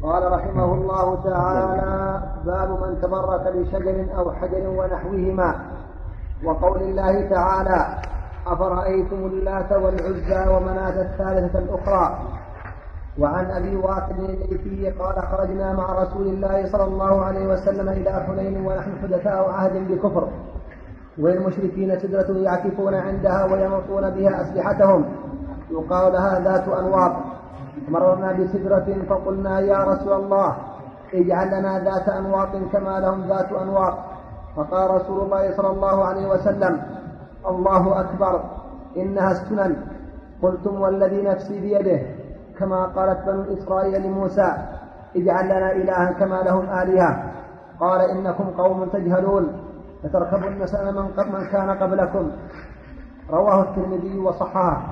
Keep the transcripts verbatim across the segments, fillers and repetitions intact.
قال رحمه الله تعالى: باب من تبرك بشجر أو حجر ونحوهما. وقول الله تعالى: أفرأيتم اللات والعزى ومناة الثالثة الأخرى. وعن أبي واقد الليثي قال: خرجنا مع رسول الله صلى الله عليه وسلم إلى حنين ونحن حدثاء عهد بكفر، والمشركين سدرة يعكفون عندها ويمطون بها أسلحتهم يقال لها ذات أنواط. مررنا بسدرة فقلنا: يا رسول الله اجعل لنا ذات أنواط كما لهم ذات أنواط. فقال رسول الله صلى الله عليه وسلم: الله أكبر، إنها السنن. قلتم: والذي نفسي بيده، كما قالت بنو إسرائيل لموسى: اجعل لنا إلها كما لهم آلهة. قال: إنكم قوم تجهلون فتركبن سنن من كان قبلكم. رواه الترمذي وصححه.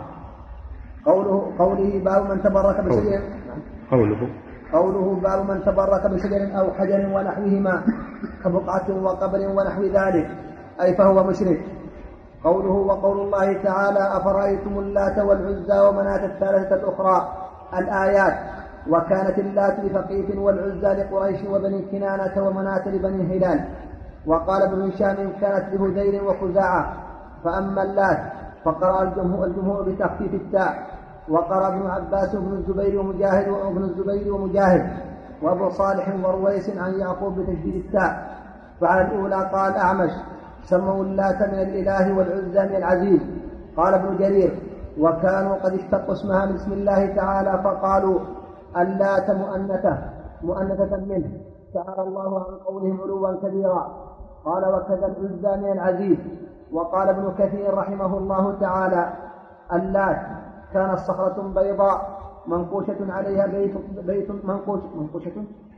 قوله قوله باب من تبرك بشجر قوله قوله باب من تبرك بشجر أو حجر ونحوهما كبقعة وقبر ونحو ذلك، أي فهو مشرك. قوله وقول الله تعالى: أفرأيتم اللات والعزى ومناة الثالثة الأخرى، الآيات. وكانت اللات لثقيف والعزى لقريش وبني كنانة ومناة لبني هلال. وقال ابن هشام: كانت لهذيل وخزاعة. فأما اللات فقرأ الجمهور, الجمهور بتخفيف التاء، وقرأ ابن عباس وابن الزبير ومجاهد وابن الزبير ومجاهد وابو صالح ورويس عن يعقوب بتشديد التاء. فعلى الأولى قال أعمش: سموا اللات من الإله والعزى من العزيز. قال ابن جرير: وكانوا قد اشتقوا اسمها من اسم الله تعالى فقالوا اللات مؤنثة مؤنثة منه، تعالى الله عن قولهم علوا كبيرا. قال: وكذا العزى من العزيز. وقال ابن كثير رحمه الله تعالى: اللات كانت صخرة بيضاء منقوشة عليها بيت, بيت منقوش منقوشة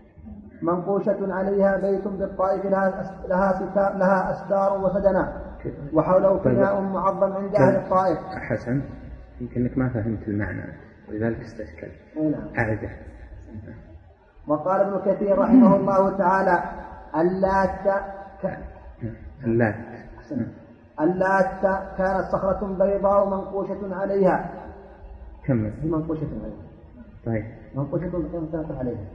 منقوشة عليها بيت بالطائف لها لها, لها أستار وسدنة، وحوله فناء معظم عند أهل الطائف. حسن، يمكن انك ما فهمت المعنى ولذلك استشكل. أعده. وقال ابن كثير رحمه الله تعالى: اللات اللات اللات كانت صخرة بيضاء منقوشة عليها. كمل. منقوشة عليها. طيب. منقوشة كانت عليها.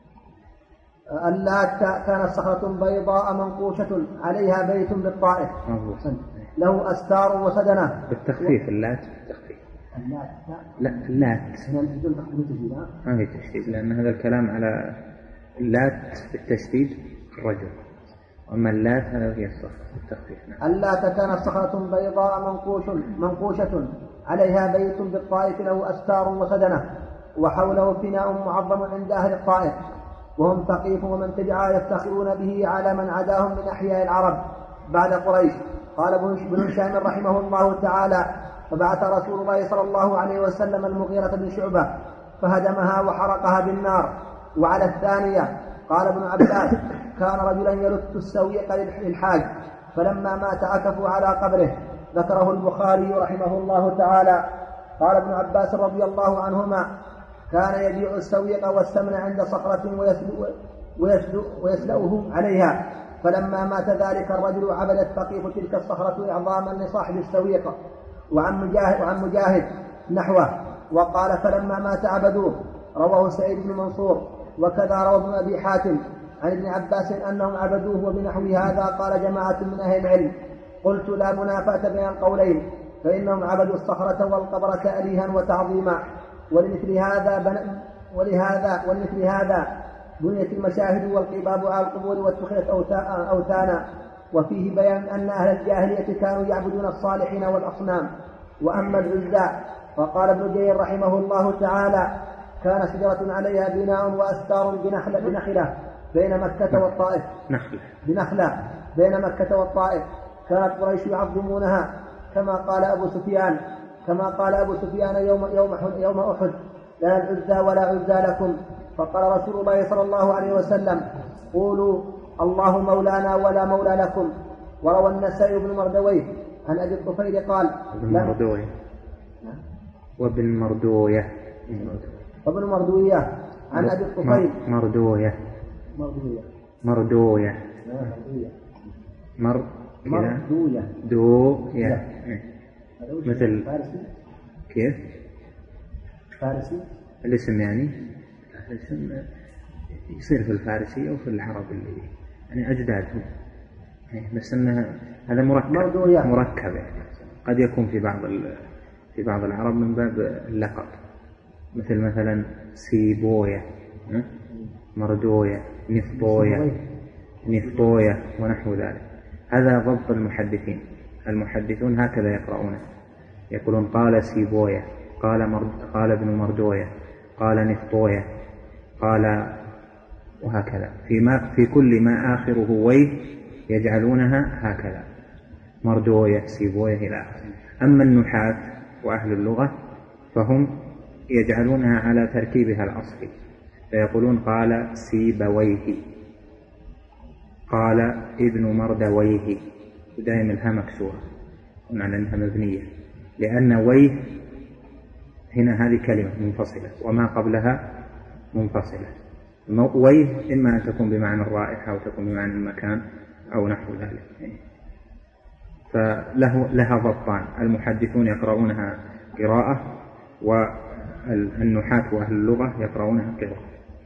اللات كانت صخرة بيضاء منقوشة عليها بيت بالطائف له أستار وسدنة. بالتخفيف. اللات بالتخفيف. اللات لا اللات ما في تشديد، لأن هذا الكلام على اللات بالتشديد الرجل، أما اللات هذا هي الصخرة بالتخفيف. اللات كانت صخرة بيضاء منقوش منقوشة عليها بيت بالطائف له أستار وسدنة، وحوله فناء معظم عند أهل الطائف، وهم ثقيف ومن تبعه يفتخرون به على من عداهم من أحياء العرب بعد قريش. قال ابن هشام رحمه الله تعالى: فبعث رسول الله صلى الله عليه وسلم المغيرة بن شعبة فهدمها وحرقها بالنار. وعلى الثانية قال ابن عباس: كان رجلا يلت السويق للحاج، فلما مات عكفوا على قبره. ذكره البخاري رحمه الله تعالى. قال ابن عباس رضي الله عنهما: كان يبيع السويق والسمن عند صخرة ويسلؤه عليها، فلما مات ذلك الرجل عبد الثقيف تلك الصخرة إعظاما لصاحب السويق. وعن مجاهد, وعن مجاهد نحوه، وقال: فلما مات عبدوه. رواه سعيد بن منصور. وكذا روى ابن أبي حاتم عن ابن عباس أنهم عبدوه. وبنحو هذا قال جماعة من أهل العلم. قلت: لا منافاة بين القولين، فإنهم عبدوا الصخرة والقبر تأليها وتعظيما. ولمثل هذا بن... ولهذا ولمثل هذا بنيت المشاهد والقباب على القبور واتخذت أوثانا. وفيه بيان أن أهل الجاهلية كانوا يعبدون الصالحين والأصنام. وأما العزى فقال ابن جرير رحمه الله تعالى: كان شجرة عليها بناء وأستار بنخلة, بنخلة بين مكة والطائف. نخلة بنخلة بين مكة والطائف، كانت قريش يعظمونها كما قال أبو سفيان كما قال أبو سفيان يوم, يوم, يوم أحد: لا العزى ولا عزى لكم. فقال رسول الله صلى الله عليه وسلم: قولوا الله مولانا ولا مولى لكم. وروى النسائي بن مردويه عن أبي الطفيل قال: ابن مردويه وابن مردويه وابن مردويه عن أبي الطفيل مردويه مردويه مردويه مر مردويه دويه مثل فارسي. كيف فارسي الاسم يعني الاسم يصير في الفارسية وفي العرب اللي يعني أجدادهم، بس أنها هذا مركب مركب يعني. قد يكون في بعض في بعض العرب من باب اللقب، مثل مثلا سيبوية، مردوية، نفطوية نفطوية ونحو ذلك. هذا ضبط المحدثين. المحدثون هكذا يقرؤونه، يقولون قال سيبوية، قال مرد قال ابن مردوية، قال نفطوية، قال وهكذا. في ما في كل ما آخره ويه يجعلونها هكذا، مردوية سيبوية إلى آخره. أما النحاة وأهل اللغة فهم يجعلونها على ترتيبها الأصلي، فيقولون قال سيبويه، قال ابن مردويه، ودائما الها مكسورة معنى أنها مبنية، لأن ويه هنا هذه كلمة منفصلة وما قبلها منفصلة. ويه إما أن تكون بمعنى الرائحة أو تكون بمعنى المكان أو نحو ذلك. فله لها ضبطان، المحدثون يقرؤونها قراءة والنحاة وأهل اللغة يقرؤونها قراءة.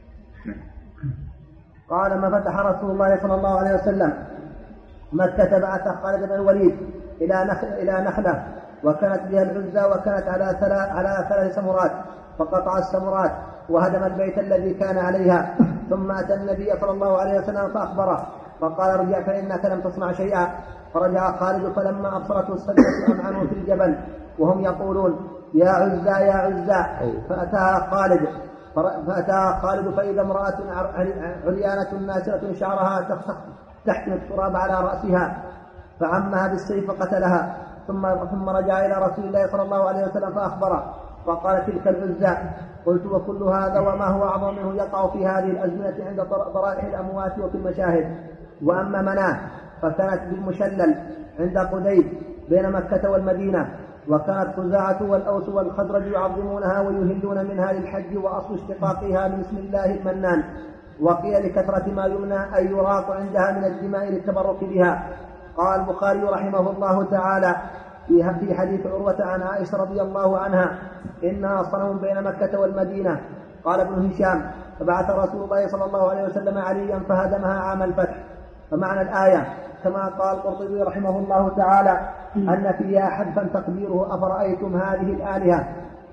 قال ما فتح رسول الله صلى الله عليه وسلم مكة بعث خالد بن الوليد إلى نخل إلى نخلة وكانت بها العزى، وكانت على ثلاث على ثلاث سمرات، فقطع السمرات وهدم البيت الذي كان عليها. ثم أتى النبي صلى الله عليه وسلم فأخبره، فقال ارجع فإنك لم تصنع شيئا. فرجع خالد فلما أبصرته السجدة أمعنوا في الجبل وهم يقولون يا عزى يا عزى، فأتاها خالد فأتاها خالد فإذا امرأة عريانة ناشرة شعرها تحمل التراب على رأسها، فعمها بالسيف فقتلها. ثم ثم رجع إلى رسول الله صلى الله عليه وسلم فأخبره، فقال تلك العزى. قلت وكل هذا وما هو أعظم منه يقع في هذه الأزمنة عند ضرائح الأموات وفي المشاهد. وأما مناه فكانت بالمشلل عند قديد بين مكة والمدينة، وكانت خزاعة والأوس والخزرج يعظمونها ويهلون منها للحج، وأصل اشتقاقها من اسم الله المنان. وقيل لكثرة ما يمنى أن يراق عندها من الدماء للتبرك بها. قال البخاري رحمه الله تعالى في حديث عروة عن عائشة رضي الله عنها إنها صنم بين مكة والمدينة. قال ابن هشام فبعث رسول الله صلى الله عليه وسلم عليا فهدمها عام الفتح. فمعنى الآية كما قال القرطبي رحمه الله تعالى أن فيها حذفا تقديره أفرأيتم هذه الآلهة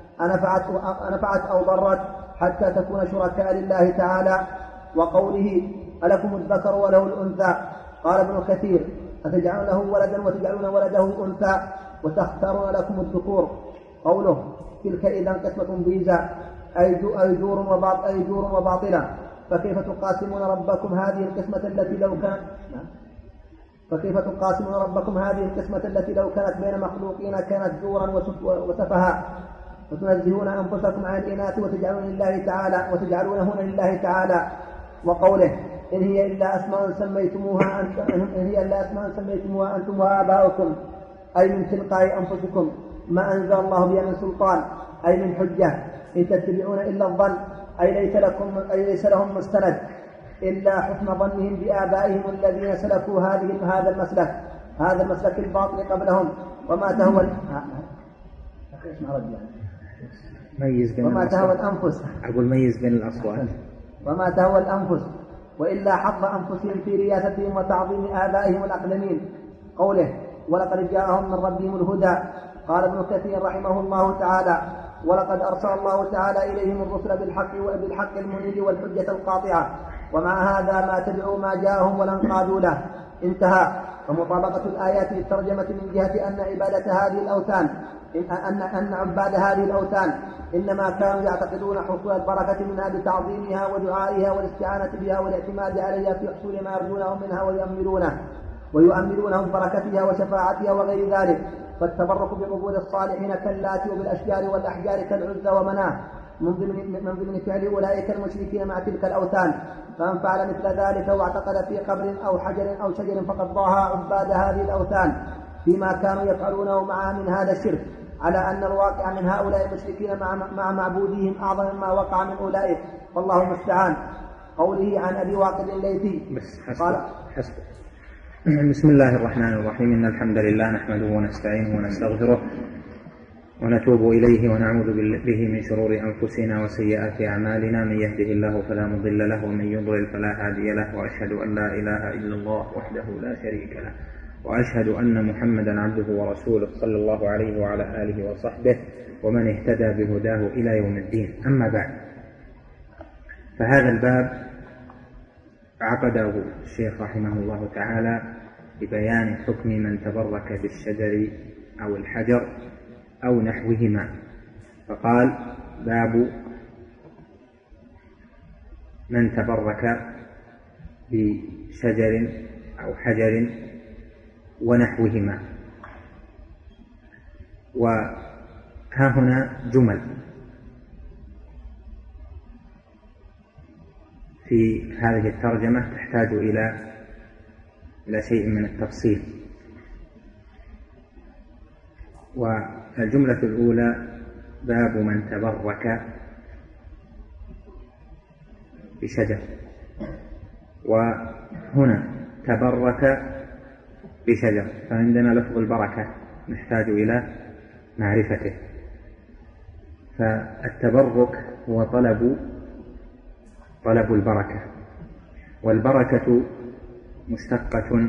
أنفعت أو ضرت حتى تكون شركاء لله تعالى. وقوله ألكم الذكر وله الأنثى. قال ابن كثير أتجعلون له ولدا وتجعلون ولده أنثى وتختارون لكم الذكور. قوله تلك إذا قسمة ضيزى أي جور وباطلة، فكيف تقاسمون ربكم هذه القسمة التي لو كانت فكيف تقاسمون ربكم هذه القسمة التي لو كانت بين مخلوقين كانت جورا وسفها، وتنزهون أنفسكم عن الإناث وتجعلون لله تعالى وتجعلونهن لله تعالى. وقوله إن هي إلا أسماء سميتموها أنتم إن هي إلا أسماء سميتموها أنتم وآباؤكم أي من تلقاء أنفسكم ما أنزل الله بها من سلطان أي من حجة، إن تتبعون إلا الظن أي ليس لكم أي ليس لهم مستند إلا حسن ظنهم بآبائهم الذين سلكوا هذه هذا المسلك هذا المسلك الباطل قبلهم. وما تهوى ميز بين وما تهوى الأنفس أقول ميز بين الأصوات وما تهوى الأنفس وإلا حظ أنفسهم في رياستهم وتعظيم آبائهم الأقدمين. قوله ولقد جاءهم من ربهم الهدى. قال ابن كثير رحمه الله تعالى ولقد أرسل الله تعالى إليهم الرسل بالحق وبالحق المنير والحجة القاطعة، ومع هذا ما تبعوا ما جاءهم ولانقادوا له. انتهى. فمطابقة الآيات للترجمة من جهة أن عبادة هذه الأوثان أن أن عباد هذه الأوثان إنما كانوا يعتقدون حصول البركة منها بتعظيمها ودعائها والاستعانة بها والاعتماد عليها في حصول ما يرجونه منها ويؤملونه ويؤملونه ببركتها وشفاعتها وغير ذلك. فالتبرك بقبول الصالحين كاللات وبالأشجار والأحجار كالعزى ومناه من ضمن فعل أولئك المشركين مع تلك الأوثان. فمن فعل مثل ذلك واعتقد في قبر أو حجر أو شجر فقد ضاهى عباد هذه الأوثان فيما كانوا يفعلونه معها من هذا الشرك، على أن الواقع من هؤلاء المشركين مع معبوديهم أعظم مما وقع من أولئك، والله المستعان. قوله عن أبي واقد الليثي قال حسب. بسم الله الرحمن الرحيم. إن الحمد لله نحمده ونستعينه ونستغفره ونتوب إليه ونعوذ به من شرور أنفسنا وسيئات أعمالنا، من يهده الله فلا مضل له ومن يضلل فلا هادي له، وأشهد أن لا إله إلا الله وحده لا شريك له، وأشهد أن محمدا عبده ورسوله صلى الله عليه وعلى آله وصحبه ومن اهتدى بهداه إلى يوم الدين. أما بعد، فهذا الباب عقده الشيخ رحمه الله تعالى ببيان حكم من تبرك بالشجر أو الحجر أو نحوهما، فقال: باب من تبرك بشجر أو حجر ونحوهما. وها هنا جمل في هذه الترجمة تحتاج إلى إلى شيء من التفصيل. والجملة الأولى: باب من تبرك بشجر. وهنا تبرك بشجر، فعندنا لفظ البركة نحتاج إلى معرفته. فالتبرك هو طلب طلب البركة، والبركة مشتقة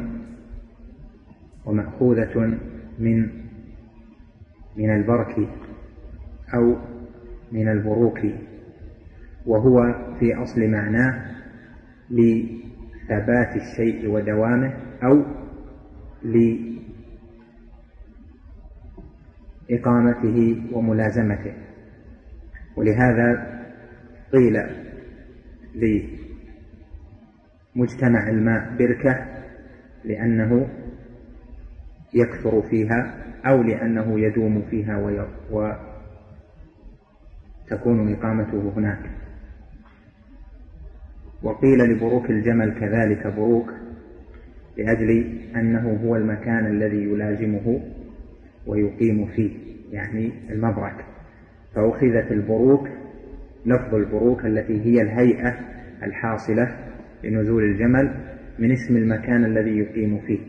ومأخوذة من من البرك أو من البروك، وهو في أصل معناه لثبات الشيء ودوامه أو لإقامته وملازمته. ولهذا قيل لمجتمع الماء بركة لأنه يكثر فيها أو لأنه يدوم فيها وتكون إقامته هناك. وقيل لبروك الجمل كذلك بروك لأجل أنه هو المكان الذي يلازمه ويقيم فيه، يعني المبرك. فأخذت البروك، لفظ البروك التي هي الهيئة الحاصلة لنزول الجمل، من اسم المكان الذي يقيم فيه.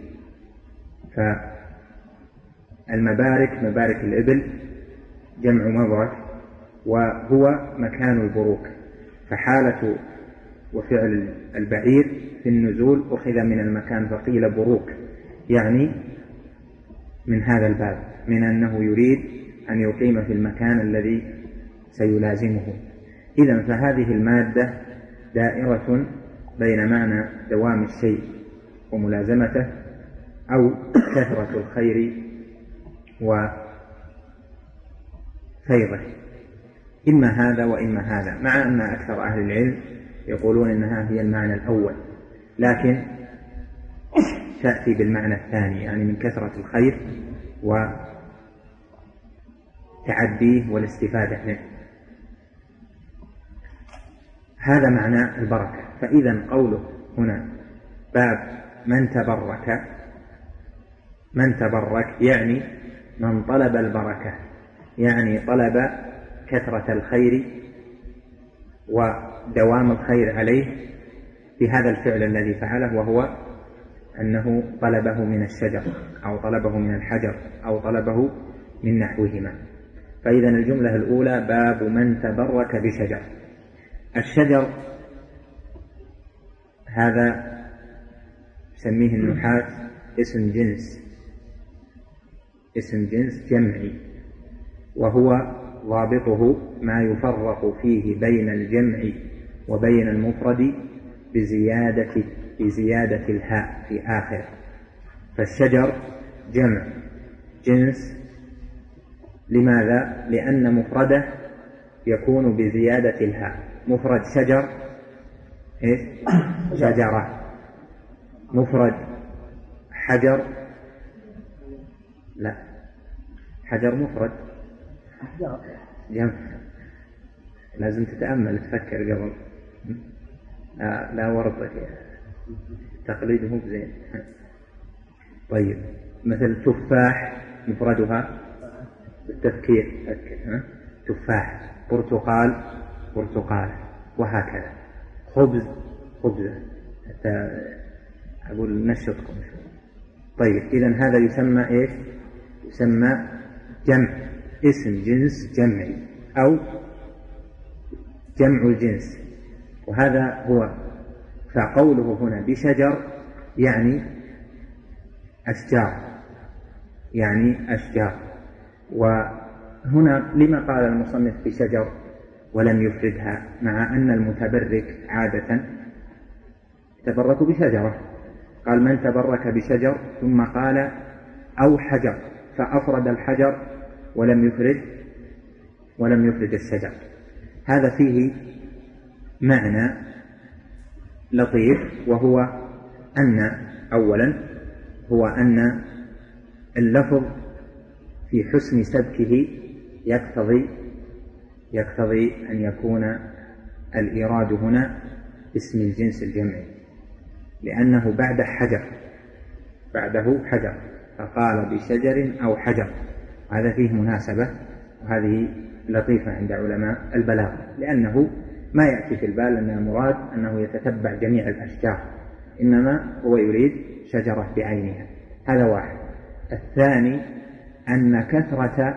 فالمبارك مبارك الإبل جمع مبرك، وهو مكان البروك. فحالة وفعل البعير في النزول أخذ من المكان، فقيل بروك، يعني من هذا الباب، من أنه يريد أن يقيم في المكان الذي سيلازمه. إذن فهذه المادة دائرة بين معنى دوام الشيء وملازمته أو كثرة الخير وفيضه، إما هذا وإما هذا، مع أن أكثر أهل العلم يقولون إنها هي المعنى الأول، لكن تأتي بالمعنى الثاني، يعني من كثرة الخير وتعديه والاستفادة منه. هذا معنى البركة. فإذا قوله هنا باب من تبرك، من تبرك يعني من طلب البركة، يعني طلب كثرة الخير ودوام الخير عليه بهذا الفعل الذي فعله، وهو أنه طلبه من الشجر أو طلبه من الحجر أو طلبه من نحوهما. فإذا الجملة الأولى باب من تبرك بشجر. الشجر هذا يسميه النحاة اسم جنس، اسم جنس جمعي، وهو ضابطه ما يفرق فيه بين الجمع وبين المفرد بزيادة بزيادة الهاء في آخر. فالشجر جمع جنس، لماذا؟ لأن مفرده يكون بزيادة الهاء. مفرد شجر إيش؟ شجرة. مفرد حجر لا، حجر مفرد جمع. لازم تتأمل تفكر قبل، آه لا ورد تقليده مو بزين. طيب، مثل تفاح مفردها بالتفكير، فكر ها؟ تفاح. برتقال برتقال، وهكذا. خبز خبزة، حتى أقول نشطكم شوي. طيب، إذن هذا يسمى إيش؟ يسمى جمع اسم جنس جمعي أو جمع الجنس، وهذا هو. فقوله هنا بشجر يعني أشجار، يعني أشجار. وهنا لما قال المصنف بشجر ولم يفردها، مع أن المتبرك عادة تبرك بشجرة؟ قال من تبرك بشجر، ثم قال أو حجر، فأفرد الحجر ولم يفرد ولم يفرد الشجر. هذا فيه معنى لطيف، وهو أن أولا هو أن اللفظ في حسن سبكه يقتضي يقتضي أن يكون الإيراد هنا اسم الجنس الجمعي، لأنه بعد حجر بعده حجر فقال بشجر أو حجر، هذا فيه مناسبة، وهذه لطيفة عند علماء البلاغة، لأنه ما يأتي في البال أن المراد أنه يتتبع جميع الأشجار، إنما هو يريد شجرة بعينها. هذا واحد. الثاني أن كثرة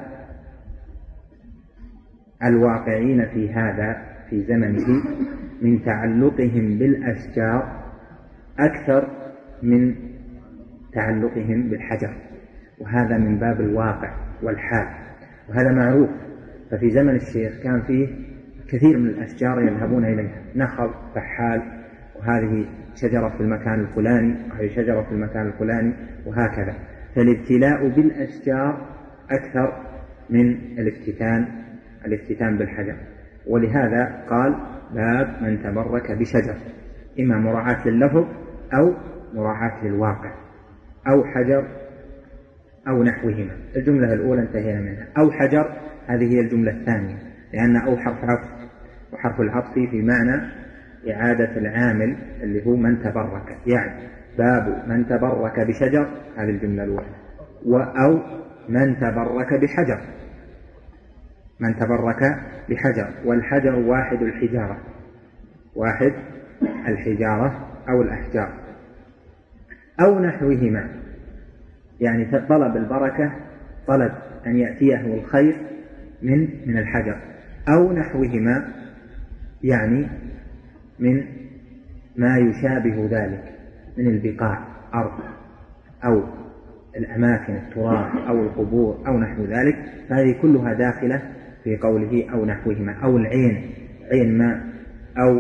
الواقعين في هذا في زمنه من تعلقهم بالأشجار أكثر من تعلقهم بالحجر، وهذا من باب الواقع والحال، وهذا معروف. ففي زمن الشيخ كان فيه كثير من الأشجار يذهبون إليها، نخل، فحال، وهذه شجرة في المكان الفلاني، وهذه شجرة في المكان الفلاني، وهكذا. فالابتلاء بالأشجار أكثر من الافتتان الافتتان بالحجر. ولهذا قال باب من تبرك بشجر، إما مراعاة لللفظ أو مراعاة للواقع، أو حجر أو نحوهما. الجملة الأولى انتهينا منها، أو حجر هذه هي الجملة الثانية، لأن أو حرف عطف، وحرف العطف في معنى إعادة العامل اللي هو من تبرك، يعني باب من تبرك بشجر، هذه الجملة الأولى. وأو من تبرك بحجر، من تبرك بحجر، والحجر واحد الحجارة، واحد الحجارة أو الأحجار. أو نحوهما، يعني طلب البركة، طلب أن يأتيه الخير من من الحجر. أو نحوهما يعني من ما يشابه ذلك من البقاع، أرض أو الأماكن، التراب أو القبور أو نحو ذلك، فهذه كلها داخلة في قوله أو نحوهما. أو العين، عين ماء، أو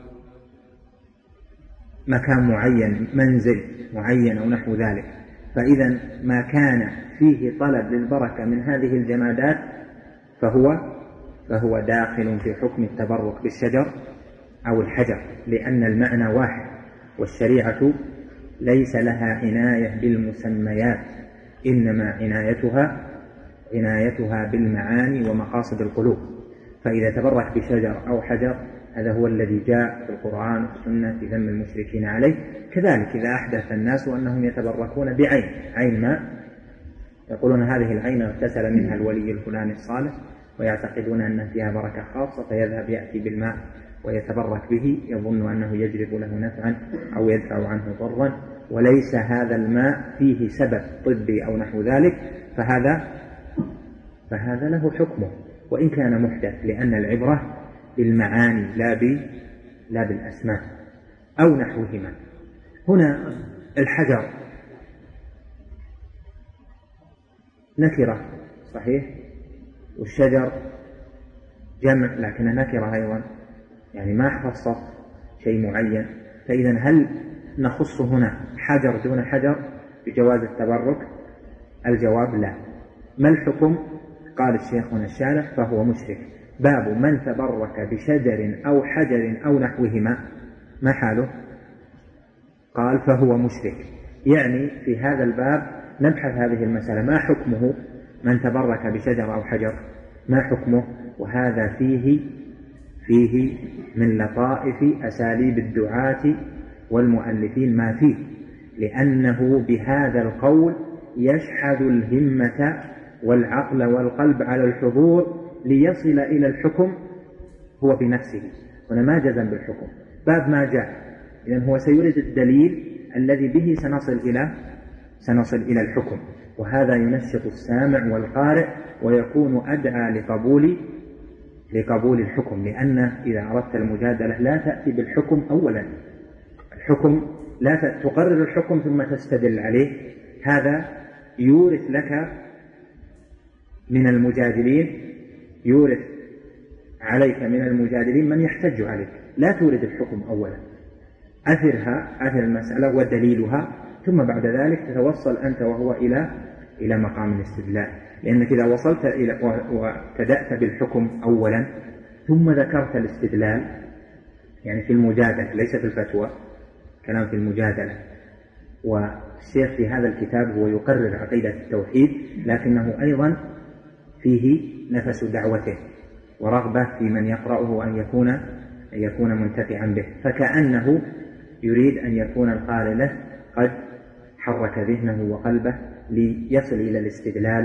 مكان معين، منزل معين أو نحو ذلك. فإذا ما كان فيه طلب للبركة من هذه الجمادات فهو فهو داخل في حكم التبرك بالشجر أو الحجر، لأن المعنى واحد، والشريعة ليس لها عناية بالمسميات، إنما عنايتها عنايتها بالمعاني ومقاصد القلوب. فإذا تبرك بشجر أو حجر هذا هو الذي جاء في القرآن والسنة في ذم المشركين عليه. كذلك إذا أحدث الناس أنهم يتبركون بعين، عين ماء، يقولون هذه العين اغتسل منها الولي الفلاني الصالح، ويعتقدون أن فيها بركة خاصة، فيذهب يأتي بالماء ويتبرك به، يظن أنه يجلب له نفعا أو يدفع عنه ضرا، وليس هذا الماء فيه سبب طبي أو نحو ذلك، فهذا فهذا له حكمه وإن كان محدث، لأن العبرة بالمعاني لا لا بالأسماء. أو نحوهما، هنا الحجر نكرة صحيح، والشجر جمع لكن نكرة أيضا، يعني ما خصص شيء معين. فإذا هل نخص هنا حجر دون حجر بجواز التبرك؟ الجواب لا. ما الحكم؟ قال الشيخ هنا الشارح فهو مشرك. باب من تبرك بشجر أو حجر أو نحوهما، ما حاله؟ قال فهو مشرك. يعني في هذا الباب نبحث هذه المسألة، ما حكمه من تبرك بشجر أو حجر، ما حكمه؟ وهذا فيه فيه من لطائف أساليب الدعاة والمؤلفين ما فيه، لأنه بهذا القول يشحذ الهمة والعقل والقلب على الحضور ليصل إلى الحكم هو بنفسه. هنا ما جزم بالحكم، باب ما جاء، إذن هو سيريد الدليل الذي به سنصل إلى سنصل إلى الحكم. وهذا ينشط السامع والقارئ ويكون أدعى لقبول لقبول الحكم، لأن إذا أردت المجادلة لا تأتي بالحكم أولا، الحكم لا تقرر الحكم ثم تستدل عليه، هذا يورث لك من المجادلين يورث عليك من المجادلين من يحتج عليك، لا تورد الحكم أولا، أثرها أثر المسألة ودليلها، ثم بعد ذلك تتوصل أنت وهو إلى إلى مقام الاستدلال. لأنك إذا وصلت إلى وابتدأت بالحكم أولا ثم ذكرت الاستدلال، يعني في المجادلة ليس في الفتوى، كلام في المجادلة. والشيخ في هذا الكتاب هو يقرر عقيدة التوحيد، لكنه أيضا فيه نفس دعوته ورغبة في من يقرأه أن يكون أن يكون منتفعا به، فكأنه يريد أن يكون القارئ له قد حرك ذهنه وقلبه ليصل إلى الاستدلال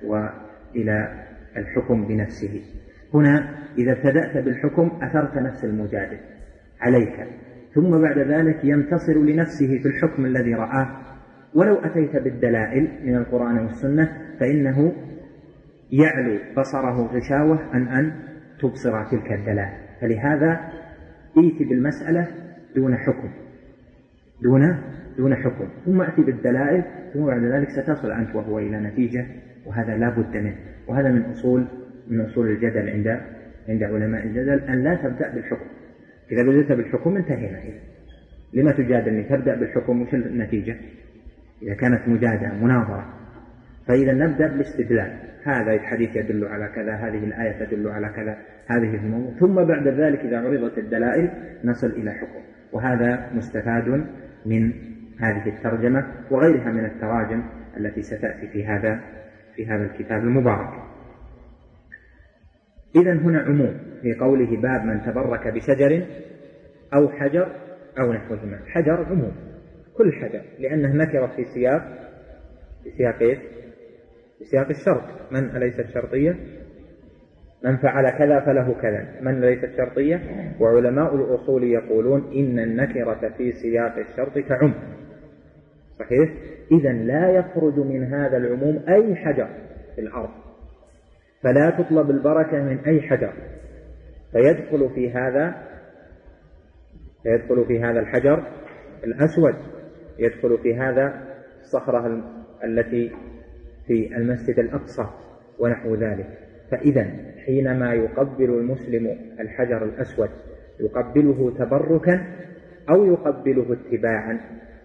وإلى الحكم بنفسه. هنا إذا ابتدأت بالحكم أثرت نفس المجادل عليك، ثم بعد ذلك ينتصر لنفسه في الحكم الذي رآه، ولو أتيت بالدلائل من القرآن والسنة فإنه يعلو بصره غشاوة أن أن تبصر تلك الدلائل. فلهذا ائت بالمسألة دون حكم دون دون حكم ثم أتي بالدلائل، ثم بعد ذلك ستصل أنت وهو إلى نتيجة، وهذا لا بد منه. وهذا من أصول من أصول الجدل عند عند علماء الجدل، أن لا تبدأ بالحكم. إذا بدأت بالحكم انتهينا. لما تجادلني؟ تبدأ بالحكم وش النتيجة؟ إذا كانت مجادلة مناظرة، فإذا نبدأ بالاستدلال، هذا الحديث يدل على كذا، هذه الآية تدل على كذا، هذه الموضوع، ثم بعد ذلك إذا عرضت الدلائل نصل إلى حكم. وهذا مستفاد من هذه الترجمة وغيرها من التراجم التي ستأتي في هذا في هذا الكتاب المبارك. إذن هنا عموم في قوله باب من تبرك بشجر أو حجر أو نحوهما. حجر عموم، كل حجر، لأنه نكر في سياق في سياق إيه؟ في سياق الشرط. من أليست شرطية؟ من فعل كذا فله كذا، من ليست شرطية. وعلماء الأصول يقولون إن النكرة في سياق الشرط تعم، صحيح؟ إذن لا يخرج من هذا العموم أي حجر في الأرض، فلا تطلب البركة من أي حجر، فيدخل في هذا يدخل في هذا الحجر الأسود، يدخل في هذا الصخرة التي في المسجد الأقصى ونحو ذلك. فإذا حينما يقبل المسلم الحجر الأسود يقبله تبركا أو يقبله اتباعا؟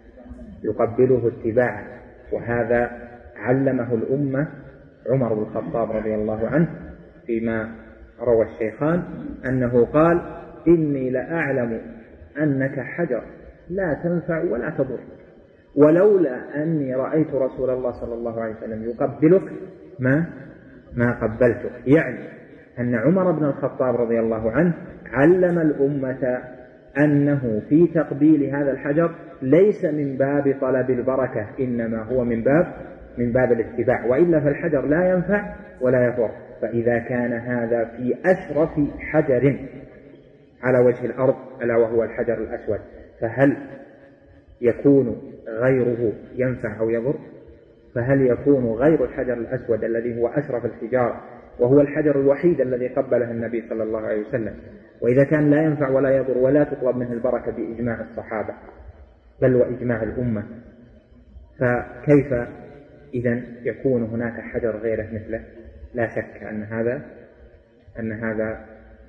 يقبله اتباعا. وهذا علمه الأمة عمر بن الخطاب رضي الله عنه فيما روى الشيخان أنه قال: إني لأعلم أنك حجر لا تنفع ولا تضر، ولولا أني رأيت رسول الله صلى الله عليه وسلم يقبلك ما ما قبلتك. يعني أن عمر بن الخطاب رضي الله عنه علم الأمة أنه في تقبيل هذا الحجر ليس من باب طلب البركة، إنما هو من باب من باب الاتباع، وإلا فالحجر لا ينفع ولا يضر. فإذا كان هذا في أشرف حجر على وجه الأرض ألا وهو الحجر الأسود، فهل يكون غيره ينفع أو يضر؟ فهل يكون غير الحجر الأسود الذي هو أشرف الحجار وهو الحجر الوحيد الذي قبله النبي صلى الله عليه وسلم، وإذا كان لا ينفع ولا يضر ولا تطلب منه البركة بإجماع الصحابة بل وإجماع الأمة، فكيف إذن يكون هناك حجر غيره مثله؟ لا شك أن هذا أن هذا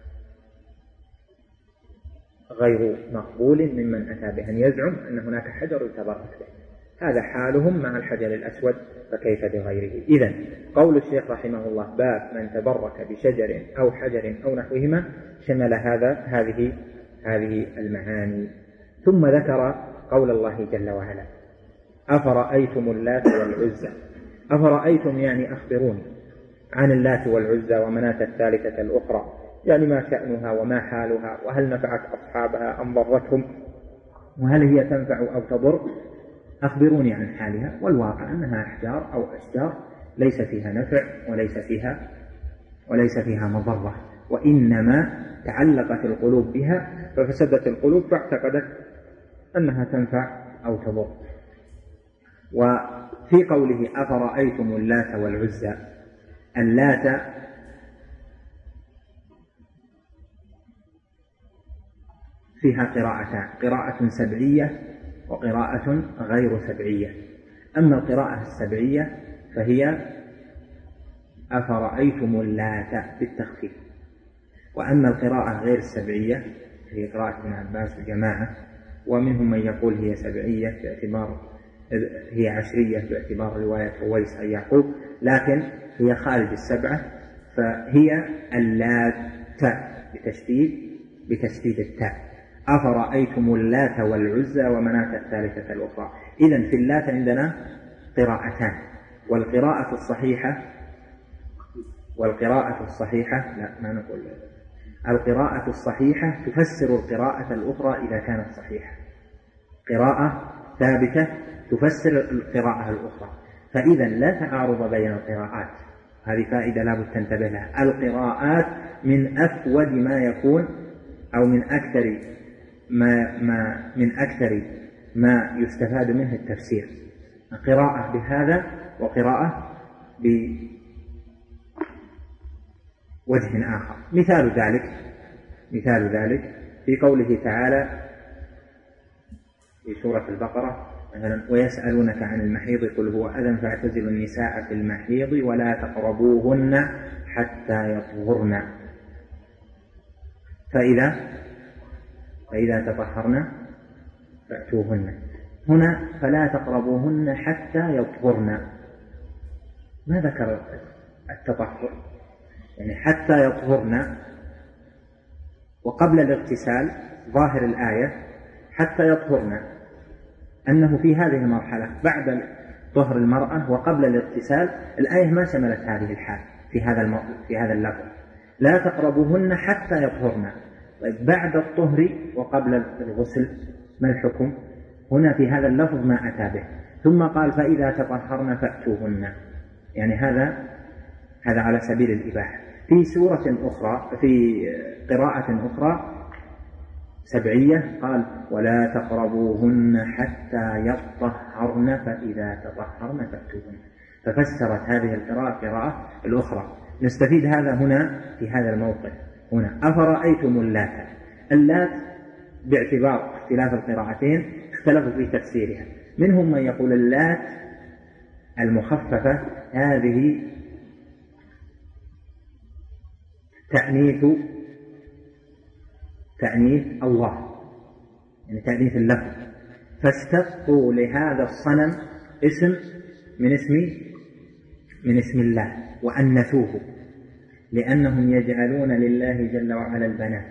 غير مقبول ممن أتى به، أن يزعم أن هناك حجر يتبرك به. هذا حالهم مع الحجر الأسود، فكيف بغيره؟ إذن قول الشيخ رحمه الله باب من تبرك بشجر أو حجر أو نحوهما شمل هذا هذه هذه المعاني. ثم ذكر قول الله جل وعلا: أفرأيتم اللات والعزى. أفرأيتم يعني أخبروني عن اللات والعزى ومناة الثالثة الأخرى، يعني ما شأنها وما حالها، وهل نفعت أصحابها أم ضرتهم، وهل هي تنفع أو تضر؟ أخبروني عن حالها. والواقع أنها أحجار أو أشجار ليس فيها نفع وليس فيها وليس فيها مضرة، وإنما تعلقت القلوب بها ففسدت القلوب فاعتقدت أنها تنفع أو تضر. وفي قوله أفرأيتم اللات والعزى، اللات فيها قراءتان، قراءة سبعية وقراءة غير سبعية. أما القراءة السبعية فهي أفرأيتم اللات بالتخفيف، وأما القراءة غير السبعية هي قراءة ابن عباس وجماعة، ومنهم من يقول هي سبعية باعتبار هي عشرية باعتبار رواية أويس عن يعقوب، لكن هي خارج السبعة، فهي اللات بتشديد بتشديد التاء. أفرأيتم اللات والعزى ومناة الثالثة الأخرى. إذن في اللات عندنا قراءتان، والقراءة الصحيحة والقراءة الصحيحة لا ما نقول القراءة الصحيحة تفسر القراءة الأخرى إذا كانت صحيحة، قراءة ثابتة تفسر القراءة الأخرى، فإذا لا تعارض بين القراءات. هذه فائدة لا بد تنتبه لها. القراءات من أفود ما يكون أو من أكثر ما, ما من أكثر ما يستفاد منه التفسير، قراءة بهذا وقراءة بوجه آخر. مثال ذلك مثال ذلك في قوله تعالى في سورة البقرة مثلا ويسألونك عن المحيض قل هو أذى فاعتزلوا النساء في المحيض ولا تقربوهن حتى يطهرن فإذا فإذا تطهرن فأتوهن. هنا فلا تقربوهن حتى يطهرن، ما ذكر التطهر، يعني حتى يطهرن، وقبل الاغتسال ظاهر الآية حتى يطهرن، أنه في هذه المرحلة بعد طهر المرأة وقبل الاغتسال الآية ما شملت هذه الحال في هذا في هذا اللفظ، لا تقربوهن حتى يطهرن. طيب بعد الطهر وقبل الغسل ما الحكم؟ هنا في هذا اللفظ ما أتى به، ثم قال فإذا تطهرن فأتوهن، يعني هذا هذا على سبيل الإباحة. في سورة أخرى في قراءة أخرى سبعية قال ولا تقربوهن حتى يطهرن فإذا تطهرن فأتوهن، ففسرت هذه القراءة قراءة الأخرى. نستفيد هذا هنا في هذا الموقف. هنا أفرأيتم اللات، اللات باعتبار اختلاف القراءتين اختلفوا في تفسيرها، منهم من يقول اللات المخففة هذه تأنيث تأنيث الله، يعني تأنيث اللفظ، فاشتقوا لهذا الصنم اسم من اسم من اسم الله وأنثوه، لأنهم يجعلون لله جل وعلا البنات،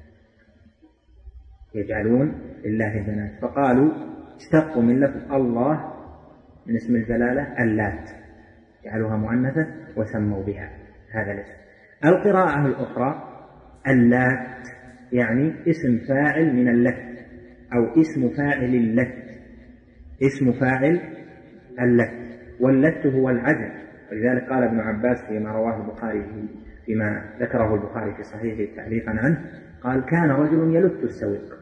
يجعلون لله البنات، فقالوا اشتقوا من لفظ الله من اسم الجلالة اللات، جعلوها مؤنثة وسموا بها هذا الاسم. القراءة الأخرى اللات يعني اسم فاعل من اللت أو اسم فاعل اللت، اسم فاعل اللت، واللت هو العجل، ولذلك قال ابن عباس فيما رواه البخاري فيما ذكره البخاري في صحيحه تعليقا عنه قال كان رجل يلت السويق،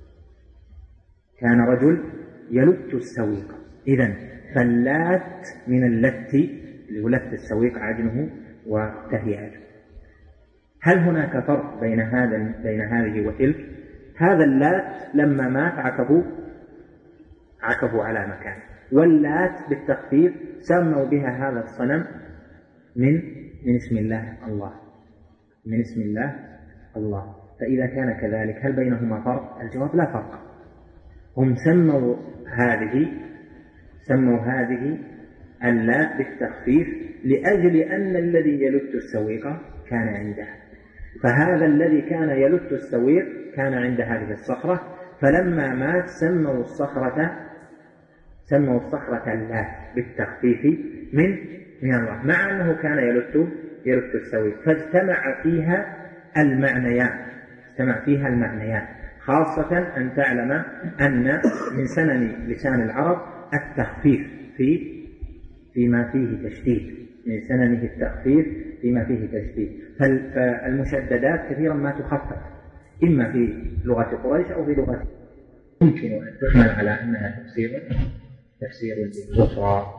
كان رجل يلت السويق. إذن فاللات من اللت اللي هو لت السويق عجنه وتهيئته. هل هناك فرق بين هذا بين هذه وتلك؟ هذا اللات لما مات عكفوا عكفوا على مكانه، واللات بالتخفيف سموا بها هذا الصنم من من اسم الله الله من اسم الله الله. فإذا كان كذلك هل بينهما فرق؟ الجواب لا فرق. هم سموا هذه سموا هذه اللات بالتخفيف لأجل أن الذي يلت السويق كان عندها، فهذا الذي كان يلت السويق كان عند هذه الصخرة، فلما مات سموا الصخرة سموا الصخرة اللات بالتخفيف من من الله، مع أنه كان يلت يلت السويق، فاجتمع فيها المعنيان اجتمع فيها المعنيان خاصة أن تعلم أن من سنن لسان العرب التخفيف في فيما فيه تشديد، من سننه التخفيف فيما فيه تشديد، فالمشددات كثيرا ما تخفف إما في لغة قريش أو في لغة، يمكن أن تحمل على أنها تفسير تفسير للأخرى.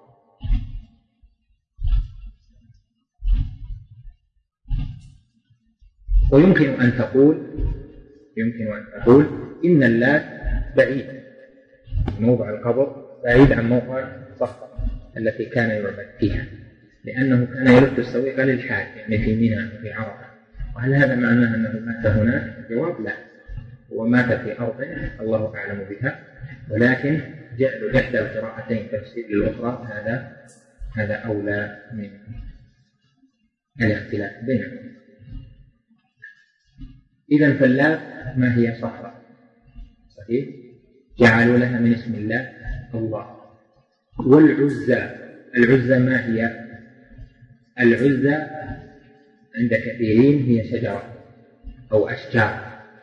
ويمكن أن تقول يمكن أن تقول إن اللات بعيد، موضع القبر بعيد عن موقع الصخرة التي كان يعبد فيها، لأنه كان يلف السويق للحاج، يعني في منى في عرفة. وهل هذا معناه أنه مات هناك؟ الجواب لا، هو مات في أرض الله أعلم بها، ولكن جعل إحدى القراءتين تفسير للأخرى هذا هذا أولى من الاختلاف بينهم. إذن فاللات ما هي صخرة صحيح، جعلوا لها من اسم الله الله. والعزى، العزى ما هي؟ العزى عند كثيرين هي شجرة أو أشجار،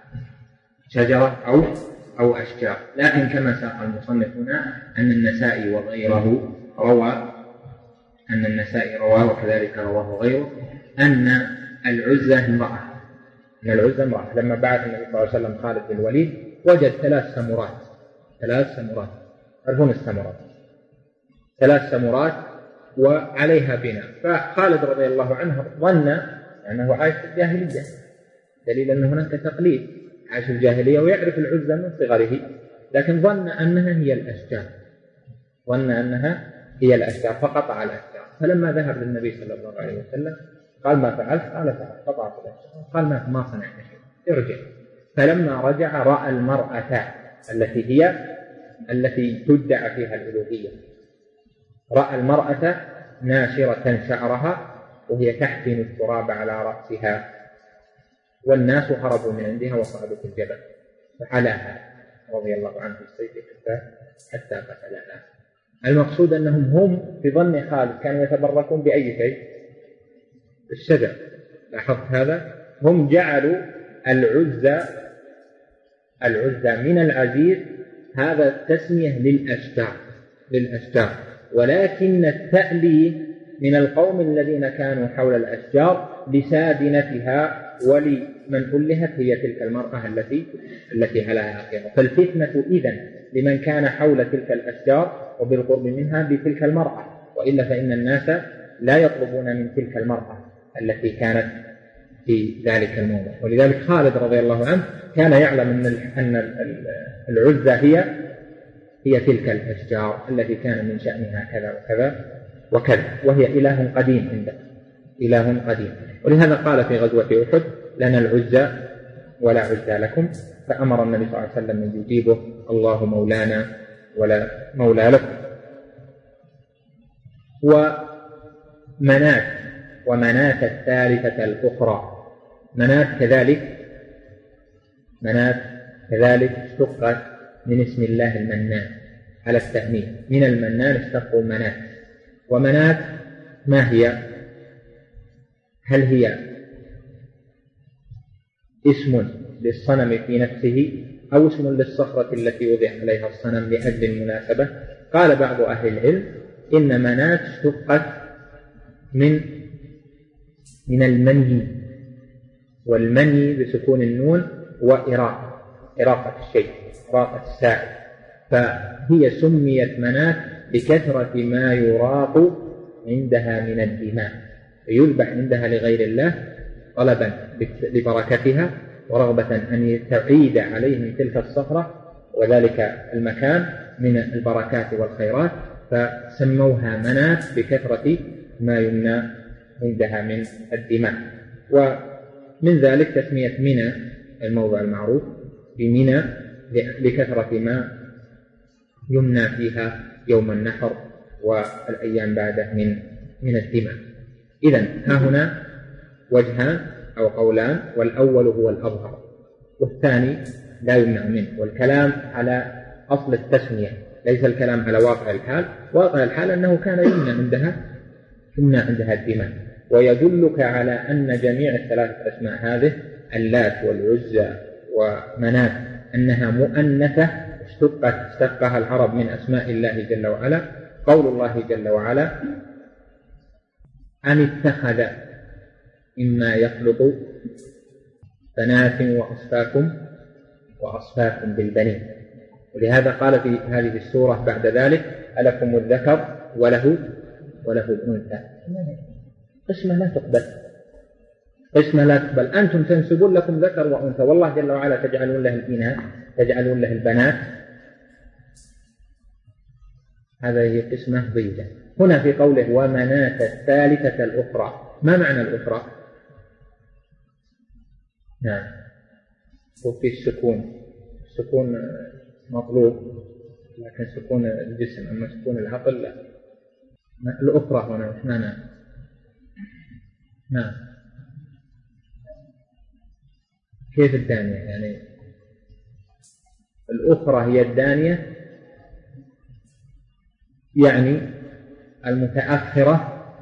شجرة أو أو أشجار. لكن كما ساق المصنف هنا أن النسائي وغيره روى أن النسائي رواه وكذلك رواه غيره أن العزى امرأة، أن العزى امرأة. لما بعث النبي صلى الله عليه وسلم خالد بن الوليد وجد ثلاث سمرات، ثلاث سمرات تعرفون السمرات، ثلاث سمرات وعليها بناء. فخالد رضي الله عنه ظن أنه عايش في الجاهلية، دليل أن هناك تقليد، عايش في الجاهلية ويعرف العزى من صغره، لكن ظن أنها هي الأشجار، ظن أنها هي الأشجار فقطع الأشجار. فلما ذهب للنبي صلى الله عليه وسلم قال ما فعلت؟ قال فعلت، قطعت الأشجار. قال ما ما صنعت شيء، ارجع. فلما رجع رأى المرأة التي هي التي تدعى فيها الألوهية، رأى المرأة ناشرة شعرها وهي تحتن التراب على رأسها، والناس هربوا من عندها وصعدوا في الجبل، فحلاها رضي الله عنه بالسيف حتى حتى قتلها. المقصود أنهم هم في ظن خالد كانوا يتبركون بأي شيء؟ الشجر. لاحظت هذا؟ هم جعلوا العزى العزى من العزيز هذا تسمية للأشجار للأشجار ولكن التأليه من القوم الذين كانوا حول الأشجار لسادنتها ولمن ألهت هي تلك المرأة التي التي هلها أخيرا. فالفتنة إذن لمن كان حول تلك الأشجار وبالقرب منها بتلك المرأة، وإلا فإن الناس لا يطلبون من تلك المرأة التي كانت في ذلك الموضع. ولذلك خالد رضي الله عنه كان يعلم أن العزى هي هي تلك الأشجار التي كان من شأنها كذا وكذا وكذا، وهي إله قديم عنده، إله قديم. ولهذا قال في غزوة أحد لنا العزى ولا عزى لكم، فأمر النبي صلى الله عليه وسلم أن يجيبه الله مولانا ولا مولى لكم. ومنات ومنات الثالثة الأخرى، منات كذلك منات كذلك اشتقت من اسم الله المنان على التأنيث، من المنان اشتقوا منات. ومنات ما هي؟ هل هي اسم للصنم في نفسه أو اسم للصخرة التي وضع عليها الصنم لأجل المناسبة؟ قال بعض أهل العلم إن منات اشتقت من من المني، والمني بسكون النون وإراقة إراقة الشيء، إراقة السائل، فهي سميت منات بكثرة ما يراق عندها من الدماء، يذبح عندها لغير الله طلبا لبركتها ورغبة أن تعيد عليهم تلك الصخرة وذلك المكان من البركات والخيرات، فسموها منات بكثرة ما يمنى عندها من الدماء. ومن ذلك تسمية منى الموضع المعروف بمنى لكثرة ما يمنى فيها يوم النحر والأيام بعده من من الدماء. إذن ها هنا وجهان أو قولان، والأول هو الأظهر والثاني لا يمنع منه، والكلام على أصل التسمية ليس الكلام على واقع الحال. واقع الحال أنه كان يمنى عندها يمنى عندها الدماء. ويدلك على أن جميع الثلاثة أسماء هذه اللات والعزى ومنات أنها مؤنثة اشتقت اشتقها العرب من أسماء الله جل وعلا قول الله جل وعلا أم اتخذ مما يخلق بنات وأصفاكم وأصفاكم بالبنين. ولهذا قال في هذه السورة بعد ذلك ألكم الذكر وله وله الأنثى. قسمة لا تقبل، قسمة لا تقبل. أنتم تنسبون لكم ذكر وأنثى، والله جل وعلا تجعلون له الإناث، تجعلون له البنات. هذا هي قسمة ضيجة. هنا في قوله ومناة الثالثة الأخرى، ما معنى الأخرى؟ نعم، وفي السكون، السكون مطلوب لكن سكون الجسم، أما سكون العقل لا. الأخرى هنا وش معنى؟ نعم، كيف الدانية؟ يعني الأخرى هي الدانية، يعني المتأخرة